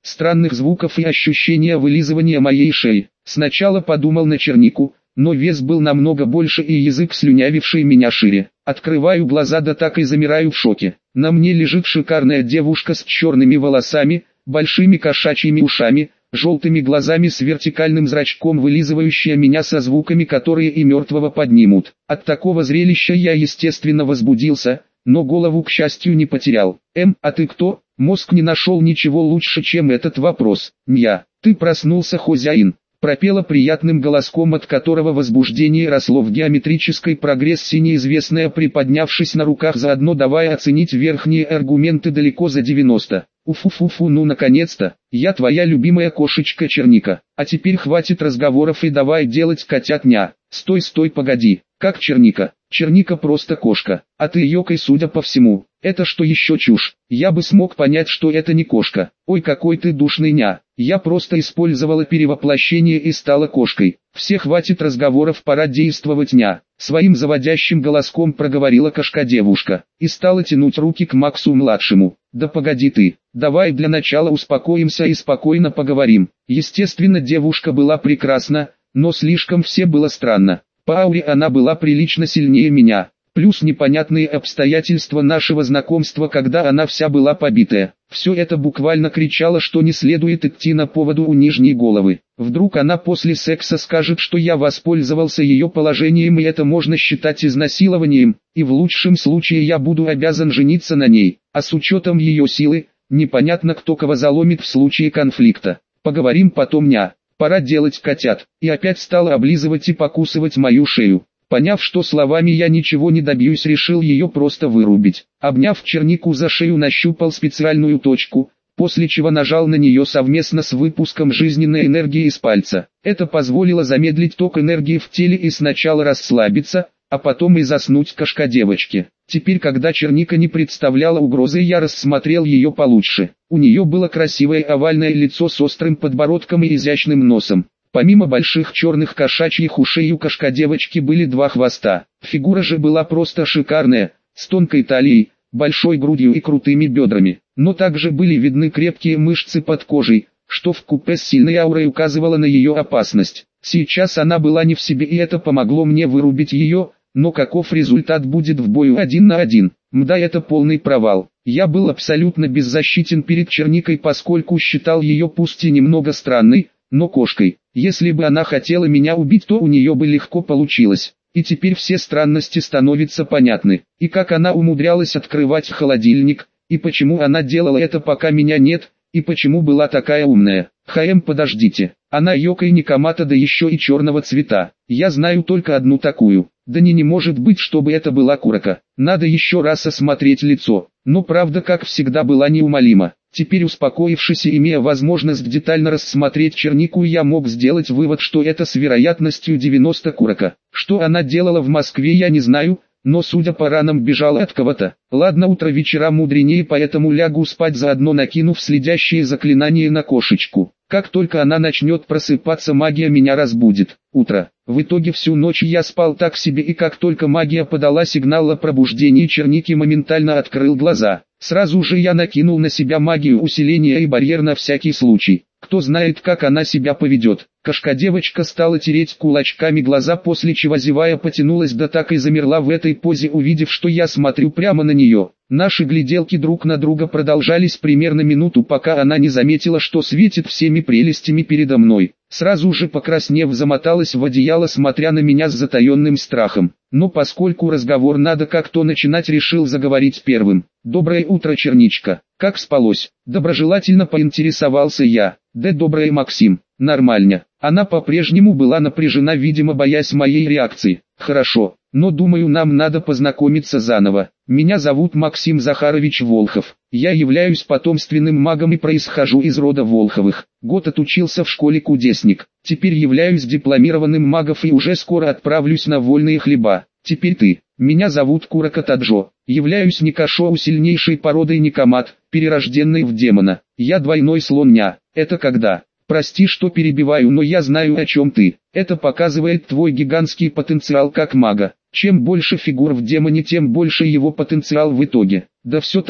странных звуков и ощущения вылизывания моей шеи. Сначала подумал на чернику, но вес был намного больше и язык, слюнявивший меня, шире. Открываю глаза, да так и замираю в шоке. На мне лежит шикарная девушка с черными волосами, большими кошачьими ушами, желтыми глазами, с вертикальным зрачком, вылизывающая меня со звуками, которые и мертвого поднимут. От такого зрелища я естественно возбудился, но голову, к счастью, не потерял. «Эм, а ты кто?» Мозг не нашел ничего лучше, чем этот вопрос. «Нья, ты проснулся, хозяин», пропела приятным голоском, от которого возбуждение росло в геометрической прогрессии, неизвестная, приподнявшись на руках, заодно давая оценить верхние аргументы далеко за девяносто. Уфу-фу-фу, ну наконец-то, я твоя любимая кошечка Черника. А теперь хватит разговоров и давай делать котятня. Стой, стой, погоди, как Черника? Черника просто кошка, а ты ёкой, судя по всему. Это что еще чушь? Я бы смог понять, что это не кошка. Ой, какой ты душный, ня. Я просто использовала перевоплощение и стала кошкой. Все, хватит разговоров, пора действовать, ня. Своим заводящим голоском проговорила кошка-девушка и стала тянуть руки к Максу-младшему. Да погоди ты, давай для начала успокоимся и спокойно поговорим. Естественно, девушка была прекрасна, но слишком все было странно. По ауре она была прилично сильнее меня. Плюс непонятные обстоятельства нашего знакомства, когда она вся была побитая. Все это буквально кричало, что не следует идти на поводу у нижней головы. Вдруг она после секса скажет, что я воспользовался ее положением, и это можно считать изнасилованием, и в лучшем случае я буду обязан жениться на ней. А с учетом ее силы, непонятно, кто кого заломит в случае конфликта. Поговорим потом, ня. Пора делать котят. И опять стала облизывать и покусывать мою шею. Поняв, что словами я ничего не добьюсь, решил ее просто вырубить. Обняв Чернику за шею, нащупал специальную точку, после чего нажал на нее совместно с выпуском жизненной энергии из пальца. Это позволило замедлить ток энергии в теле и сначала расслабиться, а потом и заснуть кошка-девочке. Теперь, когда Черника не представляла угрозы, я рассмотрел ее получше. У нее было красивое овальное лицо с острым подбородком и изящным носом. Помимо больших черных кошачьих ушей у кошка-девочки были два хвоста. Фигура же была просто шикарная, с тонкой талией, большой грудью и крутыми бедрами. Но также были видны крепкие мышцы под кожей, что вкупе с сильной аурой указывало на ее опасность. Сейчас она была не в себе, и это помогло мне вырубить ее, но каков результат будет в бою один на один? Мда, это полный провал. Я был абсолютно беззащитен перед Черникой, поскольку считал ее пусть и немного странной, но кошкой. Если бы она хотела меня убить, то у нее бы легко получилось. И теперь все странности становятся понятны. И как она умудрялась открывать холодильник, и почему она делала это, пока меня нет, и почему была такая умная. Хм, подождите, она ёкой Никомата, да еще и черного цвета. Я знаю только одну такую. Да не, не может быть, чтобы это была Куроко. Надо еще раз осмотреть лицо. Но правда, как всегда, была неумолима. Теперь, успокоившись и имея возможность детально рассмотреть Чернику, я мог сделать вывод, что это с вероятностью девяносто Куроко. Что она делала в Москве, я не знаю, но судя по ранам, бежала от кого-то. Ладно, утро вечера мудренее, поэтому лягу спать, заодно накинув следящие заклинания на кошечку. Как только она начнет просыпаться, магия меня разбудит. Утро. В итоге всю ночь я спал так себе, и как только магия подала сигнал о пробуждении Черники, моментально открыл глаза. Сразу же я накинул на себя магию усиления и барьер на всякий случай. Кто знает, как она себя поведет. Кошка-девочка стала тереть кулачками глаза, после чего, зевая, потянулась, да так и замерла в этой позе, увидев, что я смотрю прямо на нее. Наши гляделки друг на друга продолжались примерно минуту, пока она не заметила, что светит всеми прелестями передо мной. Сразу же, покраснев, замоталась в одеяло, смотря на меня с затаенным страхом. Но поскольку разговор надо как-то начинать, решил заговорить первым. «Доброе утро, Черничка. Как спалось?» Доброжелательно поинтересовался я. «Да доброе, Максим. Нормально». Она по-прежнему была напряжена, видимо, боясь моей реакции. «Хорошо, но думаю, нам надо познакомиться заново. Меня зовут Максим Захарович Волхов. Я являюсь потомственным магом и происхожу из рода Волховых. Год отучился в школе кудесник. Теперь являюсь дипломированным магом и уже скоро отправлюсь на вольные хлеба. Теперь ты». «Меня зовут Куроко Таджо. Являюсь Никошоу, сильнейшей породой Никомат, перерожденной в демона. Я двойной слон, ня. Это когда?» «Прости, что перебиваю, но я знаю, о чем ты. Это показывает твой гигантский потенциал как мага. Чем больше фигур в демоне, тем больше его потенциал в итоге». «Да все так,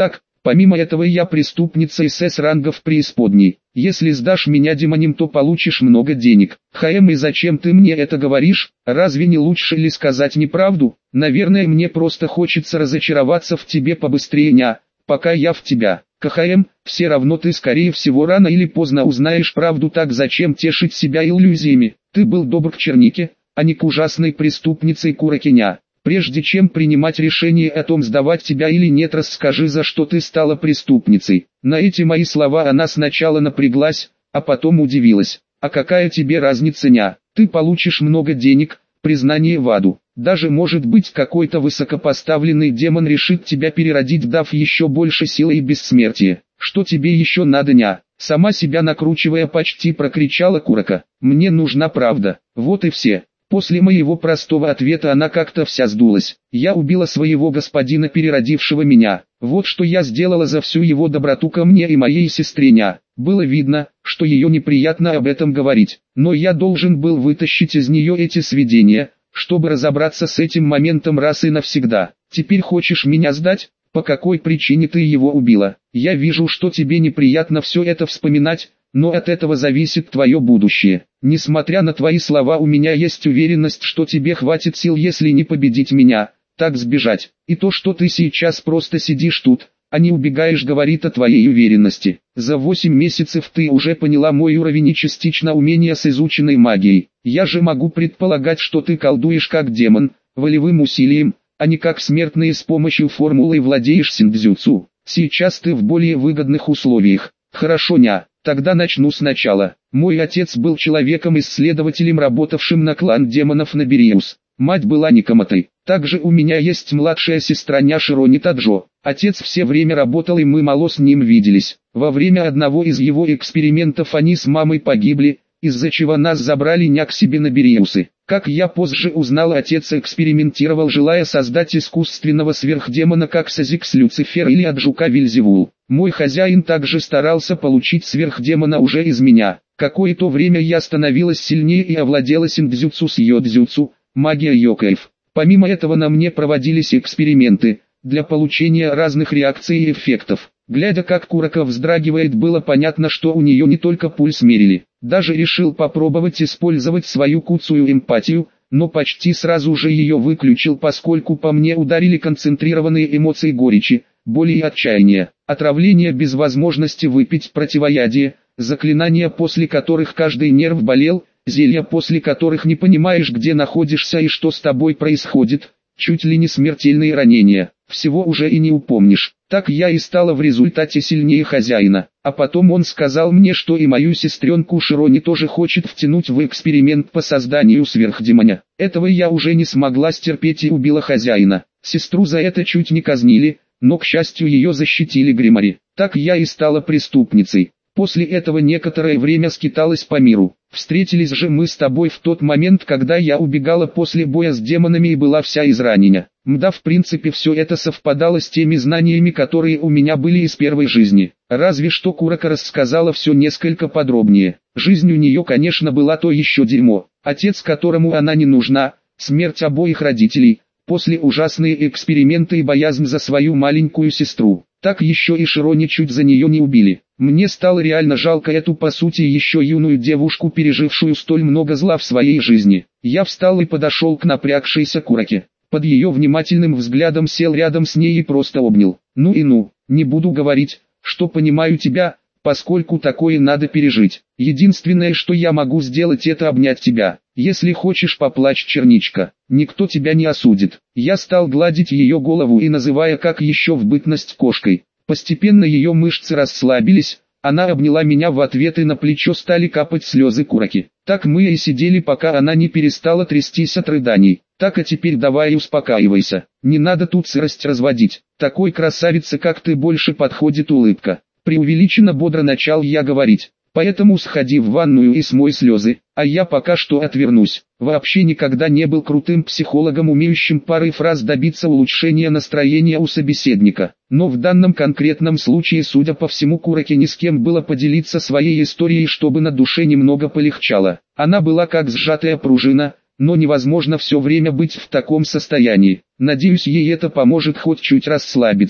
Помимо этого я преступница СС ранга в преисподней. Если сдашь меня демоням, то получишь много денег. Хаэм, и зачем ты мне это говоришь? Разве не лучше ли сказать неправду? Наверное, мне просто хочется разочароваться в тебе побыстрее, ня, пока я в тебя. КХМ, все равно ты скорее всего рано или поздно узнаешь правду, так зачем тешить себя иллюзиями? Ты был добр к Чернике, а не к ужасной преступнице Куракиня. Прежде чем принимать решение о том, сдавать тебя или нет, расскажи, за что ты стала преступницей. На эти мои слова она сначала напряглась, а потом удивилась. А какая тебе разница, ня? Ты получишь много денег, признание в аду. Даже может быть какой-то высокопоставленный демон решит тебя переродить, дав еще больше силы и бессмертия. Что тебе еще надо, ня? Сама себя накручивая, почти прокричала Курака. Мне нужна правда. Вот и все. После моего простого ответа она как-то вся сдулась. Я убила своего господина, переродившего меня. Вот что я сделала за всю его доброту ко мне и моей сестре, ня. Было видно, что ее неприятно об этом говорить. Но я должен был вытащить из нее эти сведения, чтобы разобраться с этим моментом раз и навсегда. Теперь хочешь меня сдать? По какой причине ты его убила? Я вижу, что тебе неприятно все это вспоминать, но от этого зависит твое будущее. Несмотря на твои слова, у меня есть уверенность, что тебе хватит сил, если не победить меня, так сбежать. И то, что ты сейчас просто сидишь тут, а не убегаешь, говорит о твоей уверенности. За восемь месяцев ты уже поняла мой уровень и частично умения с изученной магией. Я же могу предполагать, что ты колдуешь как демон, волевым усилием, а не как смертные с помощью формулы владеешь синдзюцу. Сейчас ты в более выгодных условиях. Хорошо, ня. Тогда начну сначала. Мой отец был человеком-исследователем, работавшим на клан демонов Набериус. Мать была Никоматой. Также у меня есть младшая сестра ня Широни Таджо. Отец все время работал, и мы мало с ним виделись. Во время одного из его экспериментов они с мамой погибли, из-за чего нас забрали ня к себе на Бериусы. Как я позже узнал, отец экспериментировал, желая создать искусственного сверхдемона, как Сазикс Люцифер или от жука Вельзевул. Мой хозяин также старался получить сверхдемона уже из меня. Какое-то время я становилась сильнее и овладела синдзюцу с йодзюцу, магия йокаев. Помимо этого на мне проводились эксперименты, для получения разных реакций и эффектов. Глядя, как Курака вздрагивает, было понятно, что у нее не только пульс мерили. Даже решил попробовать использовать свою куцую эмпатию, но почти сразу же ее выключил, поскольку по мне ударили концентрированные эмоции горечи, боли и отчаяния. Отравление без возможности выпить противоядие, заклинания, после которых каждый нерв болел, зелья, после которых не понимаешь, где находишься и что с тобой происходит, чуть ли не смертельные ранения. Всего уже и не упомнишь. Так я и стала в результате сильнее хозяина. А потом он сказал мне, что и мою сестренку Широни тоже хочет втянуть в эксперимент по созданию сверхдемоня. Этого я уже не смогла стерпеть и убила хозяина. Сестру за это чуть не казнили, но к счастью ее защитили Гримари. Так я и стала преступницей. После этого некоторое время скиталась по миру. Встретились же мы с тобой в тот момент, когда я убегала после боя с демонами и была вся изранена. Мда, в принципе все это совпадало с теми знаниями, которые у меня были из первой жизни. Разве что Курака рассказала все несколько подробнее. Жизнь у нее, конечно, была то еще дерьмо. Отец, которому она не нужна, смерть обоих родителей, после ужасные эксперименты и боязнь за свою маленькую сестру. Так еще и Широни чуть за нее не убили. Мне стало реально жалко эту, по сути, еще юную девушку, пережившую столь много зла в своей жизни. Я встал и подошел к напрягшейся Кураке. Под ее внимательным взглядом сел рядом с ней и просто обнял. Ну и ну, не буду говорить, что понимаю тебя, поскольку такое надо пережить. Единственное, что я могу сделать, это обнять тебя. Если хочешь, поплачь, черничка, никто тебя не осудит. Я стал гладить ее голову и называя, как еще в бытность кошкой. Постепенно ее мышцы расслабились, она обняла меня в ответ и на плечо стали капать слезы Кураки. Так мы и сидели, пока она не перестала трястись от рыданий. Так, а теперь давай успокаивайся, не надо тут сырость разводить. Такой красавице, как ты, больше подходит улыбка. Преувеличенно бодро начал я говорить. Поэтому сходи в ванную и смой слезы, а я пока что отвернусь. Вообще никогда не был крутым психологом, умеющим парой фраз добиться улучшения настроения у собеседника. Но в данном конкретном случае, судя по всему, Кураке ни с кем было поделиться своей историей, чтобы на душе немного полегчало. Она была как сжатая пружина, но невозможно все время быть в таком состоянии. Надеюсь, ей это поможет хоть чуть расслабиться.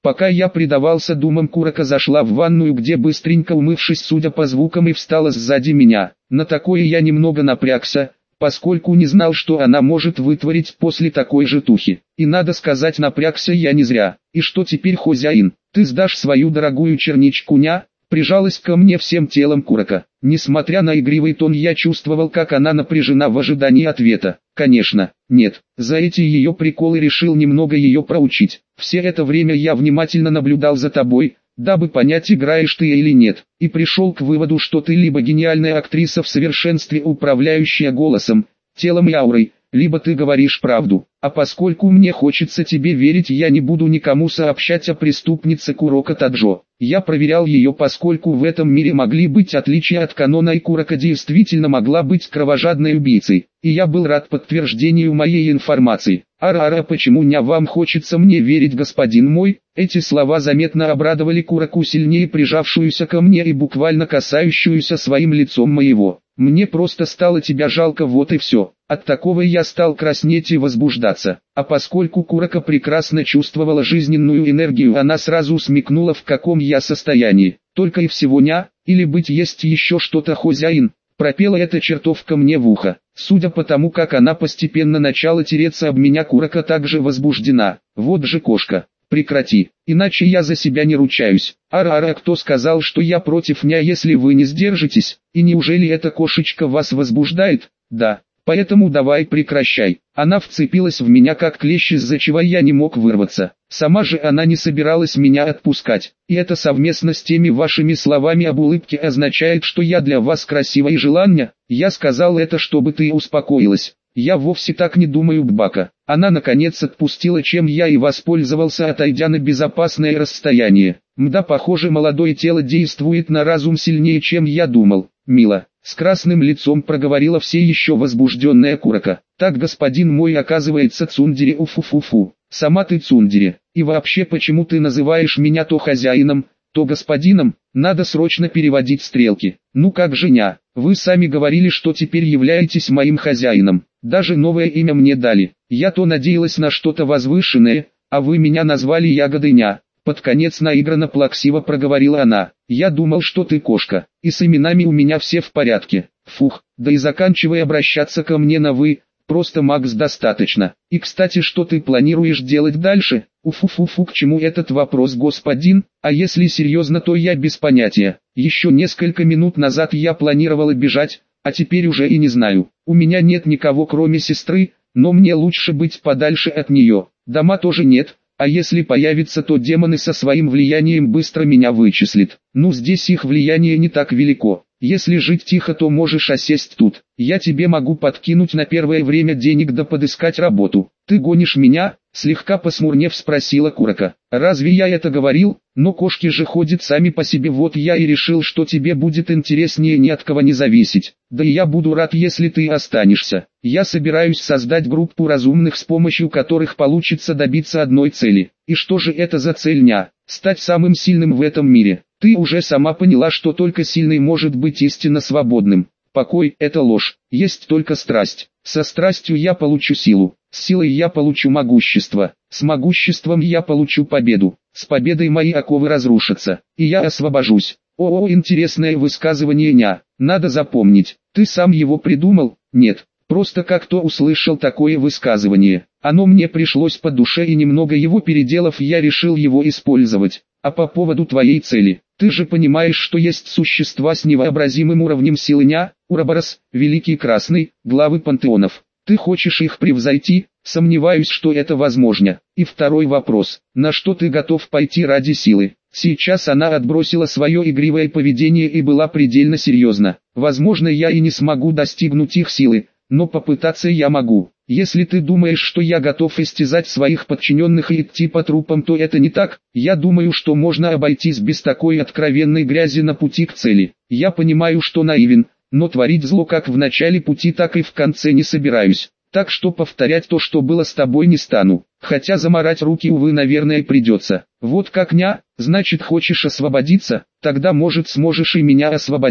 Пока я предавался думам, Курака зашла в ванную, где быстренько умывшись, судя по звукам, и встала сзади меня. На такое я немного напрягся, поскольку не знал, что она может вытворить после такой же тухи. И надо сказать, напрягся я не зря. И что теперь, хозяин, ты сдашь свою дорогую черничку, ня? Прижалась ко мне всем телом Курака. Несмотря на игривый тон, я чувствовал, как она напряжена в ожидании ответа. Конечно, нет, за эти ее приколы решил немного ее проучить. Все это время я внимательно наблюдал за тобой, дабы понять, играешь ты или нет, и пришел к выводу, что ты либо гениальная актриса в совершенстве, управляющая голосом, телом и аурой, либо ты говоришь правду. А поскольку мне хочется тебе верить, я не буду никому сообщать о преступнице Куроко Таджо. Я проверял ее, поскольку в этом мире могли быть отличия от канона, и Куроко действительно могла быть кровожадной убийцей. И я был рад подтверждению моей информации. «Ара-ара, почему не вам хочется мне верить, господин мой?» Эти слова заметно обрадовали Куроку, сильнее прижавшуюся ко мне и буквально касающуюся своим лицом моего. «Мне просто стало тебя жалко, вот и все». От такого я стал краснеть и возбуждаться. А поскольку Куроко прекрасно чувствовала жизненную энергию, она сразу смекнула, в каком я состоянии. «Только и всего, ня? Или быть есть еще что-то, хозяин?» Пропела эта чертовка мне в ухо. Судя по тому, как она постепенно начала тереться об меня, Куроко также возбуждена. «Вот же кошка, прекрати, иначе я за себя не ручаюсь». «Ара-ара, кто сказал, что я против, ня, если вы не сдержитесь? И неужели эта кошечка вас возбуждает?» «Да. Поэтому давай прекращай». Она вцепилась в меня как клещ, из-за чего я не мог вырваться. Сама же она не собиралась меня отпускать. И это совместно с теми вашими словами об улыбке означает, что я для вас красива и желанна. Я сказал это, чтобы ты успокоилась. Я вовсе так не думаю, Ббака. Она наконец отпустила, чем я и воспользовался, отойдя на безопасное расстояние. Мда, похоже, молодое тело действует на разум сильнее, чем я думал. «Мило», — с красным лицом проговорила все еще возбужденная Куроко. «Так, господин мой, оказывается, цундери, уфу-фу-фу. Сама ты цундери. И вообще, почему ты называешь меня то хозяином, то господином? Надо срочно переводить стрелки». «Ну как же, ня, вы сами говорили, что теперь являетесь моим хозяином. Даже новое имя мне дали. Я то надеялась на что-то возвышенное, а вы меня назвали ягодой, ня». Под конец наигранно плаксиво проговорила она. «Я думал, что ты кошка, и с именами у меня все в порядке. Фух, да и заканчивай обращаться ко мне на «вы», просто Макс достаточно. И кстати, что ты планируешь делать дальше?» «Уфу-фу-фу, к чему этот вопрос, господин? А если серьезно, то я без понятия. Еще несколько минут назад я планировала бежать, а теперь уже и не знаю. У меня нет никого кроме сестры, но мне лучше быть подальше от нее. Дома тоже нет. А если появится, то демоны со своим влиянием быстро меня вычислят. Ну, здесь их влияние не так велико. Если жить тихо, то можешь осесть тут. Я тебе могу подкинуть на первое время денег да подыскать работу». «Ты гонишь меня?» — слегка посмурнев спросила Куроко. «Разве я это говорил? Но кошки же ходят сами по себе, вот я и решил, что тебе будет интереснее ни от кого не зависеть. Да и я буду рад, если ты останешься. Я собираюсь создать группу разумных, с помощью которых получится добиться одной цели». «И что же это за цель, ня?» «Стать самым сильным в этом мире. Ты уже сама поняла, что только сильный может быть истинно свободным. Покой – это ложь, есть только страсть. Со страстью я получу силу, с силой я получу могущество, с могуществом я получу победу, с победой мои оковы разрушатся, и я освобожусь». О, интересное высказывание, ня, надо запомнить. Ты сам его придумал? Нет, просто как-то услышал такое высказывание. Оно мне пришлось по душе, и немного его переделав, я решил его использовать. А по поводу твоей цели, ты же понимаешь, что есть существа с невообразимым уровнем силы, ня, Ураборос, Великий Красный, главы пантеонов. Ты хочешь их превзойти? Сомневаюсь, что это возможно. И второй вопрос, на что ты готов пойти ради силы? Сейчас она отбросила свое игривое поведение и была предельно серьезна. Возможно, я и не смогу достигнуть их силы, но попытаться я могу. Если ты думаешь, что я готов истязать своих подчиненных и идти по трупам, то это не так. Я думаю, что можно обойтись без такой откровенной грязи на пути к цели. Я понимаю, что наивен, но творить зло как в начале пути, так и в конце не собираюсь. Так что повторять то, что было с тобой, не стану. Хотя замарать руки, увы, наверное, придется. Вот как, ня, значит, хочешь освободиться? Тогда, может, сможешь и меня освободить?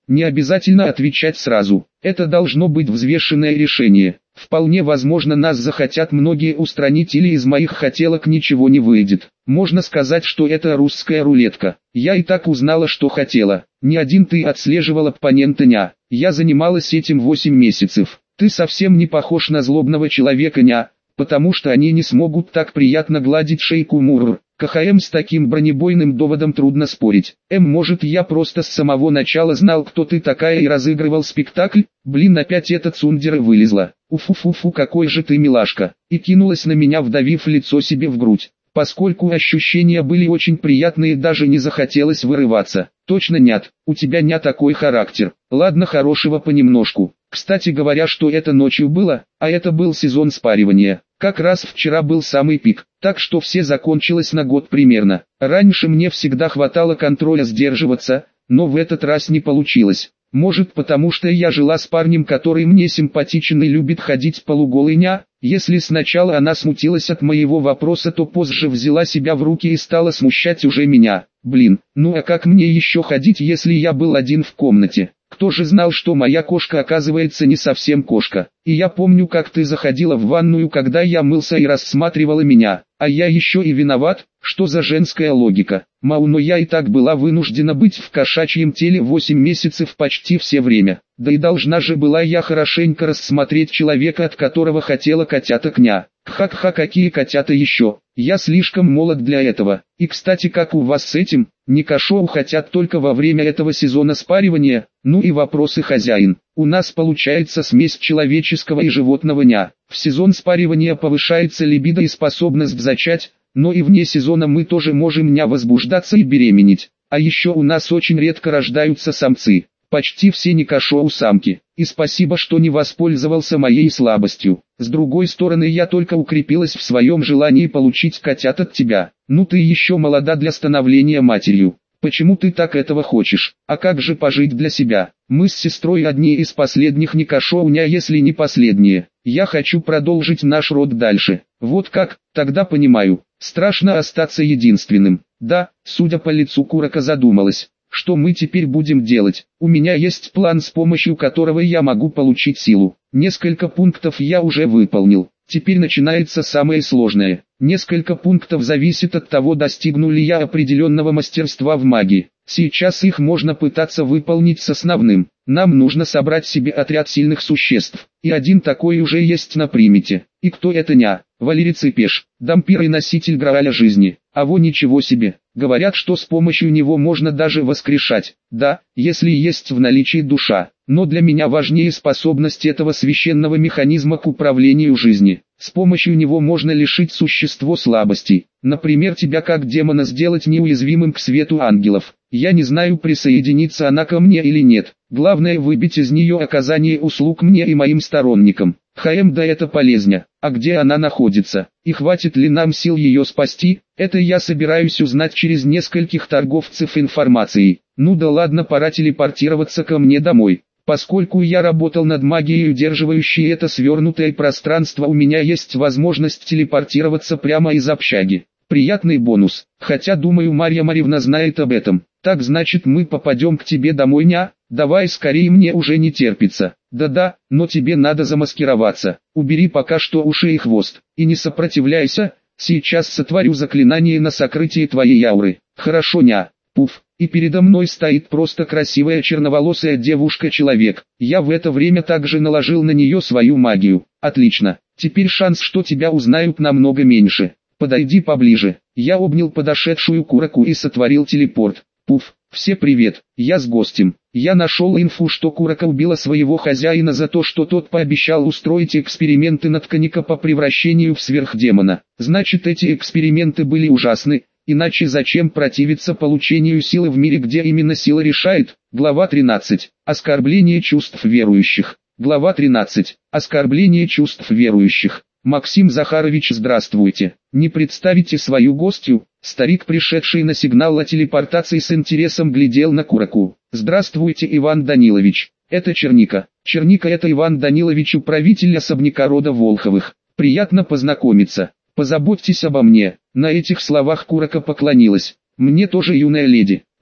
Не обязательно отвечать сразу. Это должно быть взвешенное решение. Вполне возможно, нас захотят многие устранить, или из моих хотелок ничего не выйдет. Можно сказать, что это русская рулетка. Я и так узнала, что хотела. Не один ты отслеживал оппонента ня. Я занималась этим восемь месяцев. Ты совсем не похож на злобного человека ня, потому что они не смогут так приятно гладить шейку мурр. КХМ, с таким бронебойным доводом трудно спорить. М, может, я просто с самого начала знал, кто ты такая, и разыгрывал спектакль? Блин, опять эта цундера вылезла. Уфу-фу-фу, какой же ты милашка. И кинулась на меня, вдавив лицо себе в грудь. Поскольку ощущения были очень приятные, даже не захотелось вырываться. Точно нет, у тебя не такой характер. Ладно, хорошего понемножку. Кстати говоря, что это ночью было, а это был сезон спаривания. Как раз вчера был самый пик, так что все закончилось на год примерно. Раньше мне всегда хватало контроля сдерживаться, но в этот раз не получилось. Может, потому что я жила с парнем, который мне симпатичен и любит ходить полуголый ня? Если сначала она смутилась от моего вопроса, то позже взяла себя в руки и стала смущать уже меня. Блин, ну а как мне еще ходить, если я был один в комнате? Кто же знал, что моя кошка оказывается не совсем кошка? И я помню, как ты заходила в ванную, когда я мылся, и рассматривала меня. А я еще и виноват? Что за женская логика? Мау, но я и так была вынуждена быть в кошачьем теле восемь месяцев почти все время. Да и должна же была я хорошенько рассмотреть человека, от которого хотела котята кня. Ха-ха, какие котята еще? Я слишком молод для этого. И кстати, как у вас с этим? Никошоу хотят только во время этого сезона спаривания? Ну и вопросы, хозяин. У нас получается смесь человеческого и животного ня. В сезон спаривания повышается либидо и способность зачать, но и вне сезона мы тоже можем ня возбуждаться и беременеть. А еще у нас очень редко рождаются самцы. Почти все никошоу самки. И спасибо, что не воспользовался моей слабостью. С другой стороны, я только укрепилась в своем желании получить котят от тебя. Ну ты еще молода для становления матерью. Почему ты так этого хочешь? А как же пожить для себя? Мы с сестрой одни из последних никошоуня, если не последние. Я хочу продолжить наш род дальше. Вот как? Тогда понимаю. Страшно остаться единственным. Да, судя по лицу Куроко, задумалась. Что мы теперь будем делать? У меня есть план, с помощью которого я могу получить силу. Несколько пунктов я уже выполнил. Теперь начинается самое сложное. Несколько пунктов зависит от того, достигну ли я определенного мастерства в магии. Сейчас их можно пытаться выполнить с основным. Нам нужно собрать себе отряд сильных существ. И один такой уже есть на примете. И кто это ня? Валерий Цепеш, дампир и носитель Грааля жизни. А во, ничего себе. Говорят, что с помощью него можно даже воскрешать. Да, если есть в наличии душа. Но для меня важнее способность этого священного механизма к управлению жизнью. С помощью него можно лишить существо слабостей. Например, тебя как демона сделать неуязвимым к свету ангелов. Я не знаю, присоединится она ко мне или нет. Главное, выбить из нее оказание услуг мне и моим сторонникам. ХМ, да это полезно. А где она находится? И хватит ли нам сил ее спасти? Это я собираюсь узнать через нескольких торговцев информацией. Ну да ладно, пора телепортироваться ко мне домой. Поскольку я работал над магией, удерживающей это свернутое пространство, у меня есть возможность телепортироваться прямо из общаги. Приятный бонус, хотя думаю, Марья Марьевна знает об этом. Так значит, мы попадем к тебе домой, ня? Давай скорее, мне уже не терпится. Да-да, но тебе надо замаскироваться. Убери пока что уши и хвост. И не сопротивляйся, сейчас сотворю заклинание на сокрытие твоей ауры. Хорошо, ня? Пуф. И передо мной стоит просто красивая черноволосая девушка-человек. Я в это время также наложил на нее свою магию. Отлично. Теперь шанс, что тебя узнают, намного меньше. Подойди поближе. Я обнял подошедшую Куроко и сотворил телепорт. Пуф. Все привет, я с гостем. Я нашел инфу, что Куроко убила своего хозяина за то, что тот пообещал устроить эксперименты над Канеко по превращению в сверхдемона. Значит, эти эксперименты были ужасны, иначе зачем противиться получению силы в мире, где именно сила решает? Глава тринадцать. Оскорбление чувств верующих. Глава тринадцать. Оскорбление чувств верующих. Максим Захарович, здравствуйте. Не представите свою гостью? Старик, пришедший на сигнал о телепортации, с интересом глядел на Куроко. Здравствуйте, Иван Данилович. Это Черника. Черника, это Иван Данилович, управитель особняка рода Волховых. Приятно познакомиться. Позаботьтесь обо мне. На этих словах Куроко поклонилась. Мне тоже, юная леди.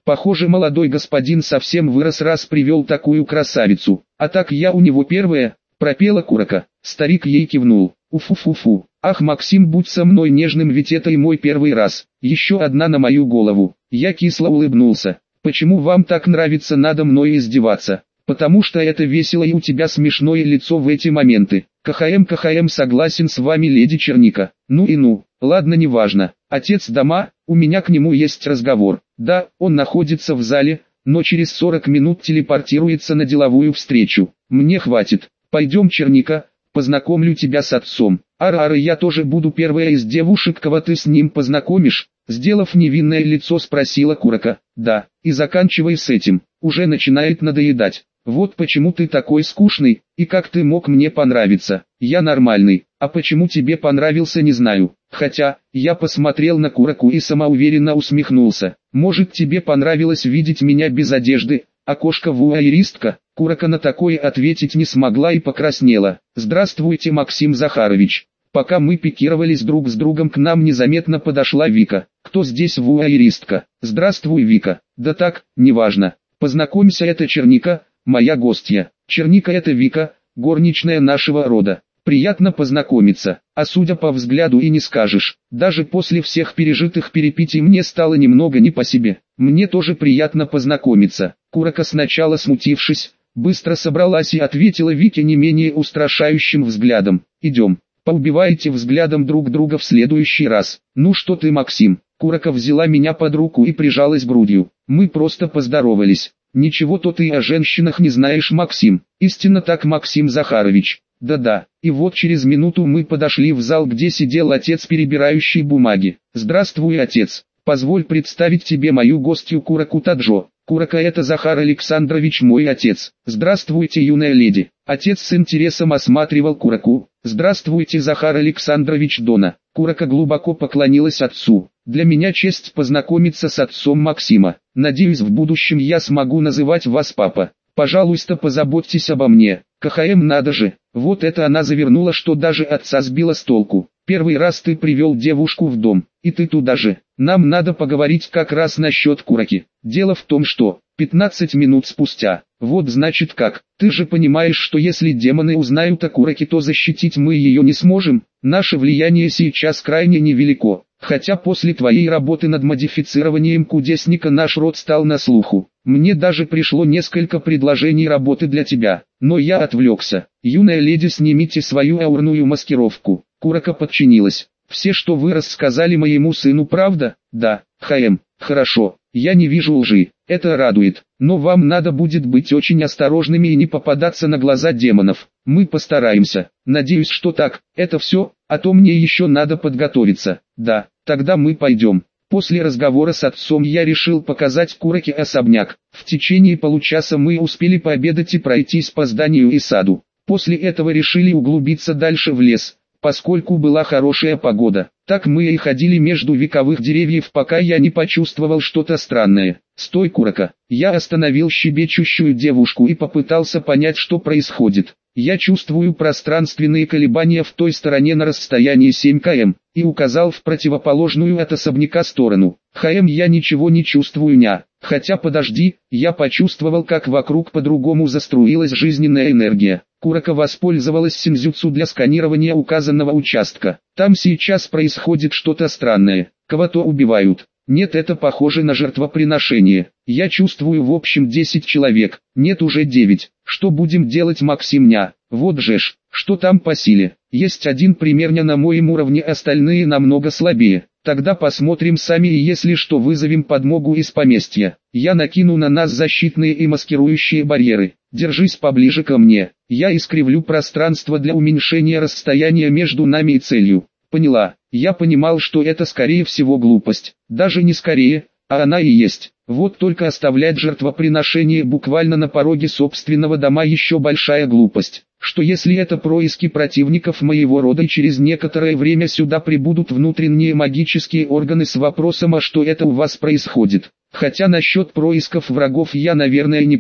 Похоже, молодой господин совсем вырос, раз привел такую красавицу. А так я у него первая, пропела Курака. Старик ей кивнул. Уфу-фу-фу. Ах, Максим, будь со мной нежным, ведь это и мой первый раз. Еще одна на мою голову. Я кисло улыбнулся. Почему вам так нравится надо мной издеваться? Потому что это весело и у тебя смешное лицо в эти моменты. КХМ, КХМ, согласен с вами, леди Черника. Ну и ну, ладно, неважно. Отец дома, у меня к нему есть разговор. Да, он находится в зале, но через сорок минут телепортируется на деловую встречу. Мне хватит. Пойдем, Черника, познакомлю тебя с отцом. Ара-ара, я тоже буду первая из девушек, кого ты с ним познакомишь? Сделав невинное лицо, спросила Курака. Да, и заканчивай с этим, уже начинает надоедать. Вот почему ты такой скучный, и как ты мог мне понравиться? Я нормальный, а почему тебе понравился, не знаю. Хотя, я посмотрел на Кураку и самоуверенно усмехнулся. Может, тебе понравилось видеть меня без одежды, а кошка вуайеристка? Курака на такое ответить не смогла и покраснела. Здравствуйте, Максим Захарович. Пока мы пикировались друг с другом, к нам незаметно подошла Вика. Кто здесь вуайеристка? Здравствуй, Вика. Да так, неважно. Познакомься, это Черника, моя гостья. Черника, это Вика, горничная нашего рода. Приятно познакомиться, а судя по взгляду и не скажешь. Даже после всех пережитых перипетий мне стало немного не по себе. Мне тоже приятно познакомиться. Курака, сначала смутившись, быстро собралась и ответила Вике не менее устрашающим взглядом. Идем. Поубивайте взглядом друг друга в следующий раз. Ну что ты, Максим? Курака взяла меня под руку и прижалась грудью. Мы просто поздоровались. Ничего-то ты о женщинах не знаешь, Максим. Истинно так, Максим Захарович. Да-да. И вот через минуту мы подошли в зал, где сидел отец, перебирающий бумаги. Здравствуй, отец. Позволь представить тебе мою гостью Кураку Таджо. Курака, это Захар Александрович, мой отец. Здравствуйте, юная леди. Отец с интересом осматривал Кураку. Здравствуйте, Захар Александрович Дона. Курака глубоко поклонилась отцу. Для меня честь познакомиться с отцом Максима. Надеюсь, в будущем я смогу называть вас папа. Пожалуйста, позаботьтесь обо мне. КХМ, надо же. Вот это она завернула, что даже отца сбила с толку. Первый раз ты привел девушку в дом, и ты туда же. Нам надо поговорить как раз насчет Кураки. Дело в том, что пятнадцать минут спустя. Вот значит как. Ты же понимаешь, что если демоны узнают о Кураке, то защитить мы ее не сможем. Наше влияние сейчас крайне невелико. Хотя после твоей работы над модифицированием кудесника наш род стал на слуху. Мне даже пришло несколько предложений работы для тебя. Но я отвлекся. Юная леди, снимите свою аурную маскировку. Курака подчинилась. Все, что вы рассказали моему сыну, правда? Да, ХМ. Хорошо. Я не вижу лжи. Это радует. Но вам надо будет быть очень осторожными и не попадаться на глаза демонов. Мы постараемся. Надеюсь, что так. Это все, а то мне еще надо подготовиться. Да, тогда мы пойдем. После разговора с отцом я решил показать Кураке особняк. В течение получаса мы успели пообедать и пройтись по зданию и саду. После этого решили углубиться дальше в лес, поскольку была хорошая погода. Так мы и ходили между вековых деревьев, пока я не почувствовал что-то странное. «Стой, Курака!» Я остановил щебечущую девушку и попытался понять, что происходит. Я чувствую пространственные колебания в той стороне на расстоянии семь километров, и указал в противоположную от особняка сторону. ХМ, я ничего не чувствую, ня. Хотя подожди, я почувствовал, как вокруг по-другому заструилась жизненная энергия. Курака воспользовалась синзюцу для сканирования указанного участка. Там сейчас происходит что-то странное. Кого-то убивают. Нет, это похоже на жертвоприношение. Я чувствую в общем десять человек. Нет, уже девять. Что будем делать, Максим, ня? Вот же ж, что там по силе? Есть один примерно на моем уровне, остальные намного слабее. Тогда посмотрим сами, и если что, вызовем подмогу из поместья. Я накину на нас защитные и маскирующие барьеры. Держись поближе ко мне. Я искривлю пространство для уменьшения расстояния между нами и целью. Поняла. Я понимал, что это скорее всего глупость. Даже не скорее, а она и есть. Вот только оставлять жертвоприношение буквально на пороге собственного дома еще большая глупость. Что если это происки противников моего рода, и через некоторое время сюда прибудут внутренние магические органы с вопросом: а что это у вас происходит? Хотя насчет происков врагов я, наверное, не прав.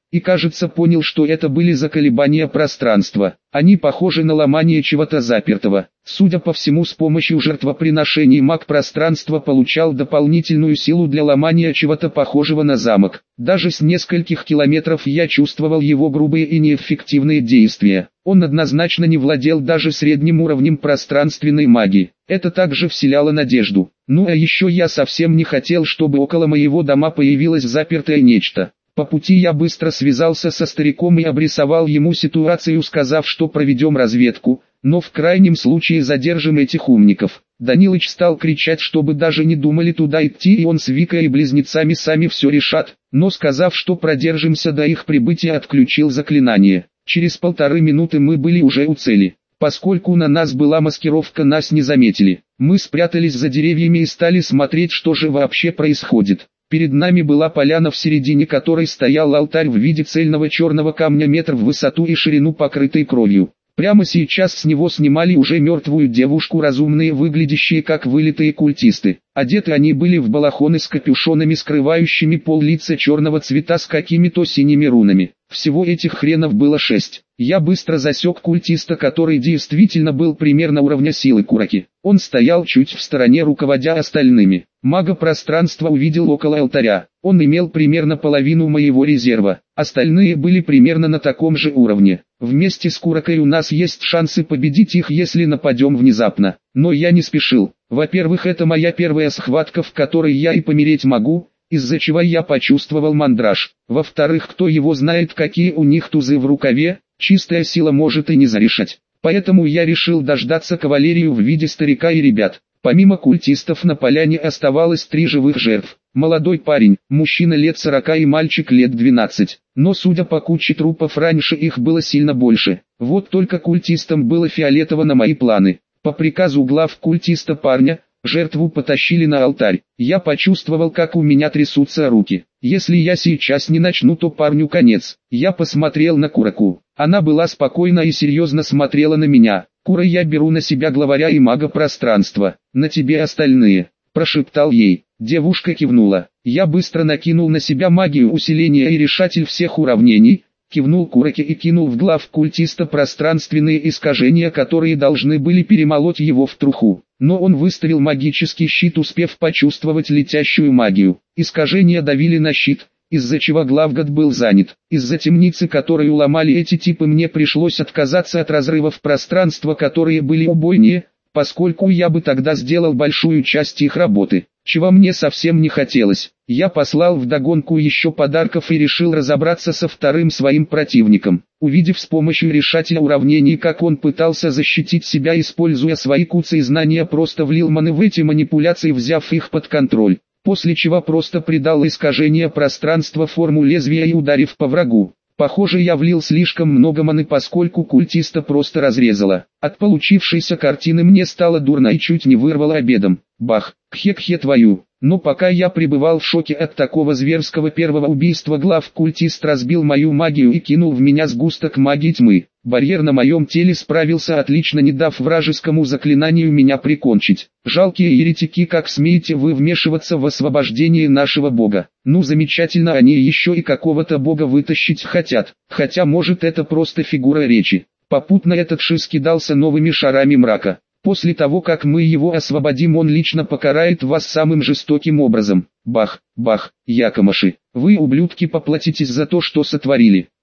и кажется понял, что это были за колебания пространства. Они похожи на ломание чего-то запертого. Судя по всему, с помощью жертвоприношений маг пространства получал дополнительную силу для ломания чего-то похожего на замок. Даже с нескольких километров я чувствовал его грубые и неэффективные действия. Он однозначно не владел даже средним уровнем пространственной магии. Это также вселяло надежду. Ну а еще я совсем не хотел, чтобы около моего дома появилось запертое нечто. По пути я быстро связался со стариком и обрисовал ему ситуацию, сказав, что проведем разведку, но в крайнем случае задержим этих умников. Данилыч стал кричать, чтобы даже не думали туда идти, и он с Викой и близнецами сами все решат, но сказав, что продержимся до их прибытия, отключил заклинание. Через полторы минуты мы были уже у цели. Поскольку на нас была маскировка, нас не заметили. Мы спрятались за деревьями и стали смотреть, что же вообще происходит. Перед нами была поляна, в середине которой стоял алтарь в виде цельного черного камня метр в высоту и ширину, покрытый кровью. Прямо сейчас с него снимали уже мертвую девушку разумные, выглядящие как вылитые культисты. Одеты они были в балахоны с капюшонами, скрывающими пол лица черного цвета с какими-то синими рунами. Всего этих хренов было шесть. Я быстро засек культиста, который действительно был примерно уровня силы Кураки. Он стоял чуть в стороне, руководя остальными. Мага пространства увидел около алтаря. Он имел примерно половину моего резерва. Остальные были примерно на таком же уровне. Вместе с Куракой у нас есть шансы победить их, если нападем внезапно. Но я не спешил. Во-первых, это моя первая схватка, в которой я и помереть могу, из-за чего я почувствовал мандраж. Во-вторых, кто его знает, какие у них тузы в рукаве, чистая сила может и не зарешать. Поэтому я решил дождаться кавалерию в виде старика и ребят. Помимо культистов на поляне оставалось три живых жертв. Молодой парень, мужчина лет сорока и мальчик лет двенадцати. Но судя по куче трупов, раньше их было сильно больше. Вот только культистам было фиолетово на мои планы. По приказу глав культиста парня, жертву потащили на алтарь. Я почувствовал, как у меня трясутся руки. Если я сейчас не начну, то парню конец. Я посмотрел на Кураку. Она была спокойна и серьезно смотрела на меня. «Кура, я беру на себя главаря и мага пространства. На тебе остальные», – прошептал ей. Девушка кивнула. Я быстро накинул на себя магию усиления и решатель всех уравнений, кивнул Кураке и кинул в глав культиста пространственные искажения, которые должны были перемолоть его в труху. Но он выставил магический щит, успев почувствовать летящую магию. Искажения давили на щит, из-за чего главгад был занят. Из-за темницы, которую ломали эти типы, мне пришлось отказаться от разрывов пространства, которые были убойнее, поскольку я бы тогда сделал большую часть их работы, чего мне совсем не хотелось. Я послал вдогонку еще подарков и решил разобраться со вторым своим противником. Увидев с помощью решателя уравнений, как он пытался защитить себя, используя свои куцы и знания, просто влил маны в эти манипуляции, взяв их под контроль. После чего просто придал искажение пространства форму лезвия и ударив по врагу. Похоже, я влил слишком много маны, поскольку культиста просто разрезало. От получившейся картины мне стало дурно и чуть не вырвало обедом. Бах, кхе-кхе твою. Но пока я пребывал в шоке от такого зверского первого убийства, глав культист разбил мою магию и кинул в меня сгусток магии тьмы. Барьер на моем теле справился отлично, не дав вражескому заклинанию меня прикончить. Жалкие еретики, как смеете вы вмешиваться в освобождение нашего бога? Ну замечательно, они еще и какого-то бога вытащить хотят, хотя может это просто фигура речи. Попутно этот шиз кидался новыми шарами мрака. После того, как мы его освободим, он лично покарает вас самым жестоким образом. Бах, бах, якомаши, вы, ублюдки, поплатитесь за то, что сотворили.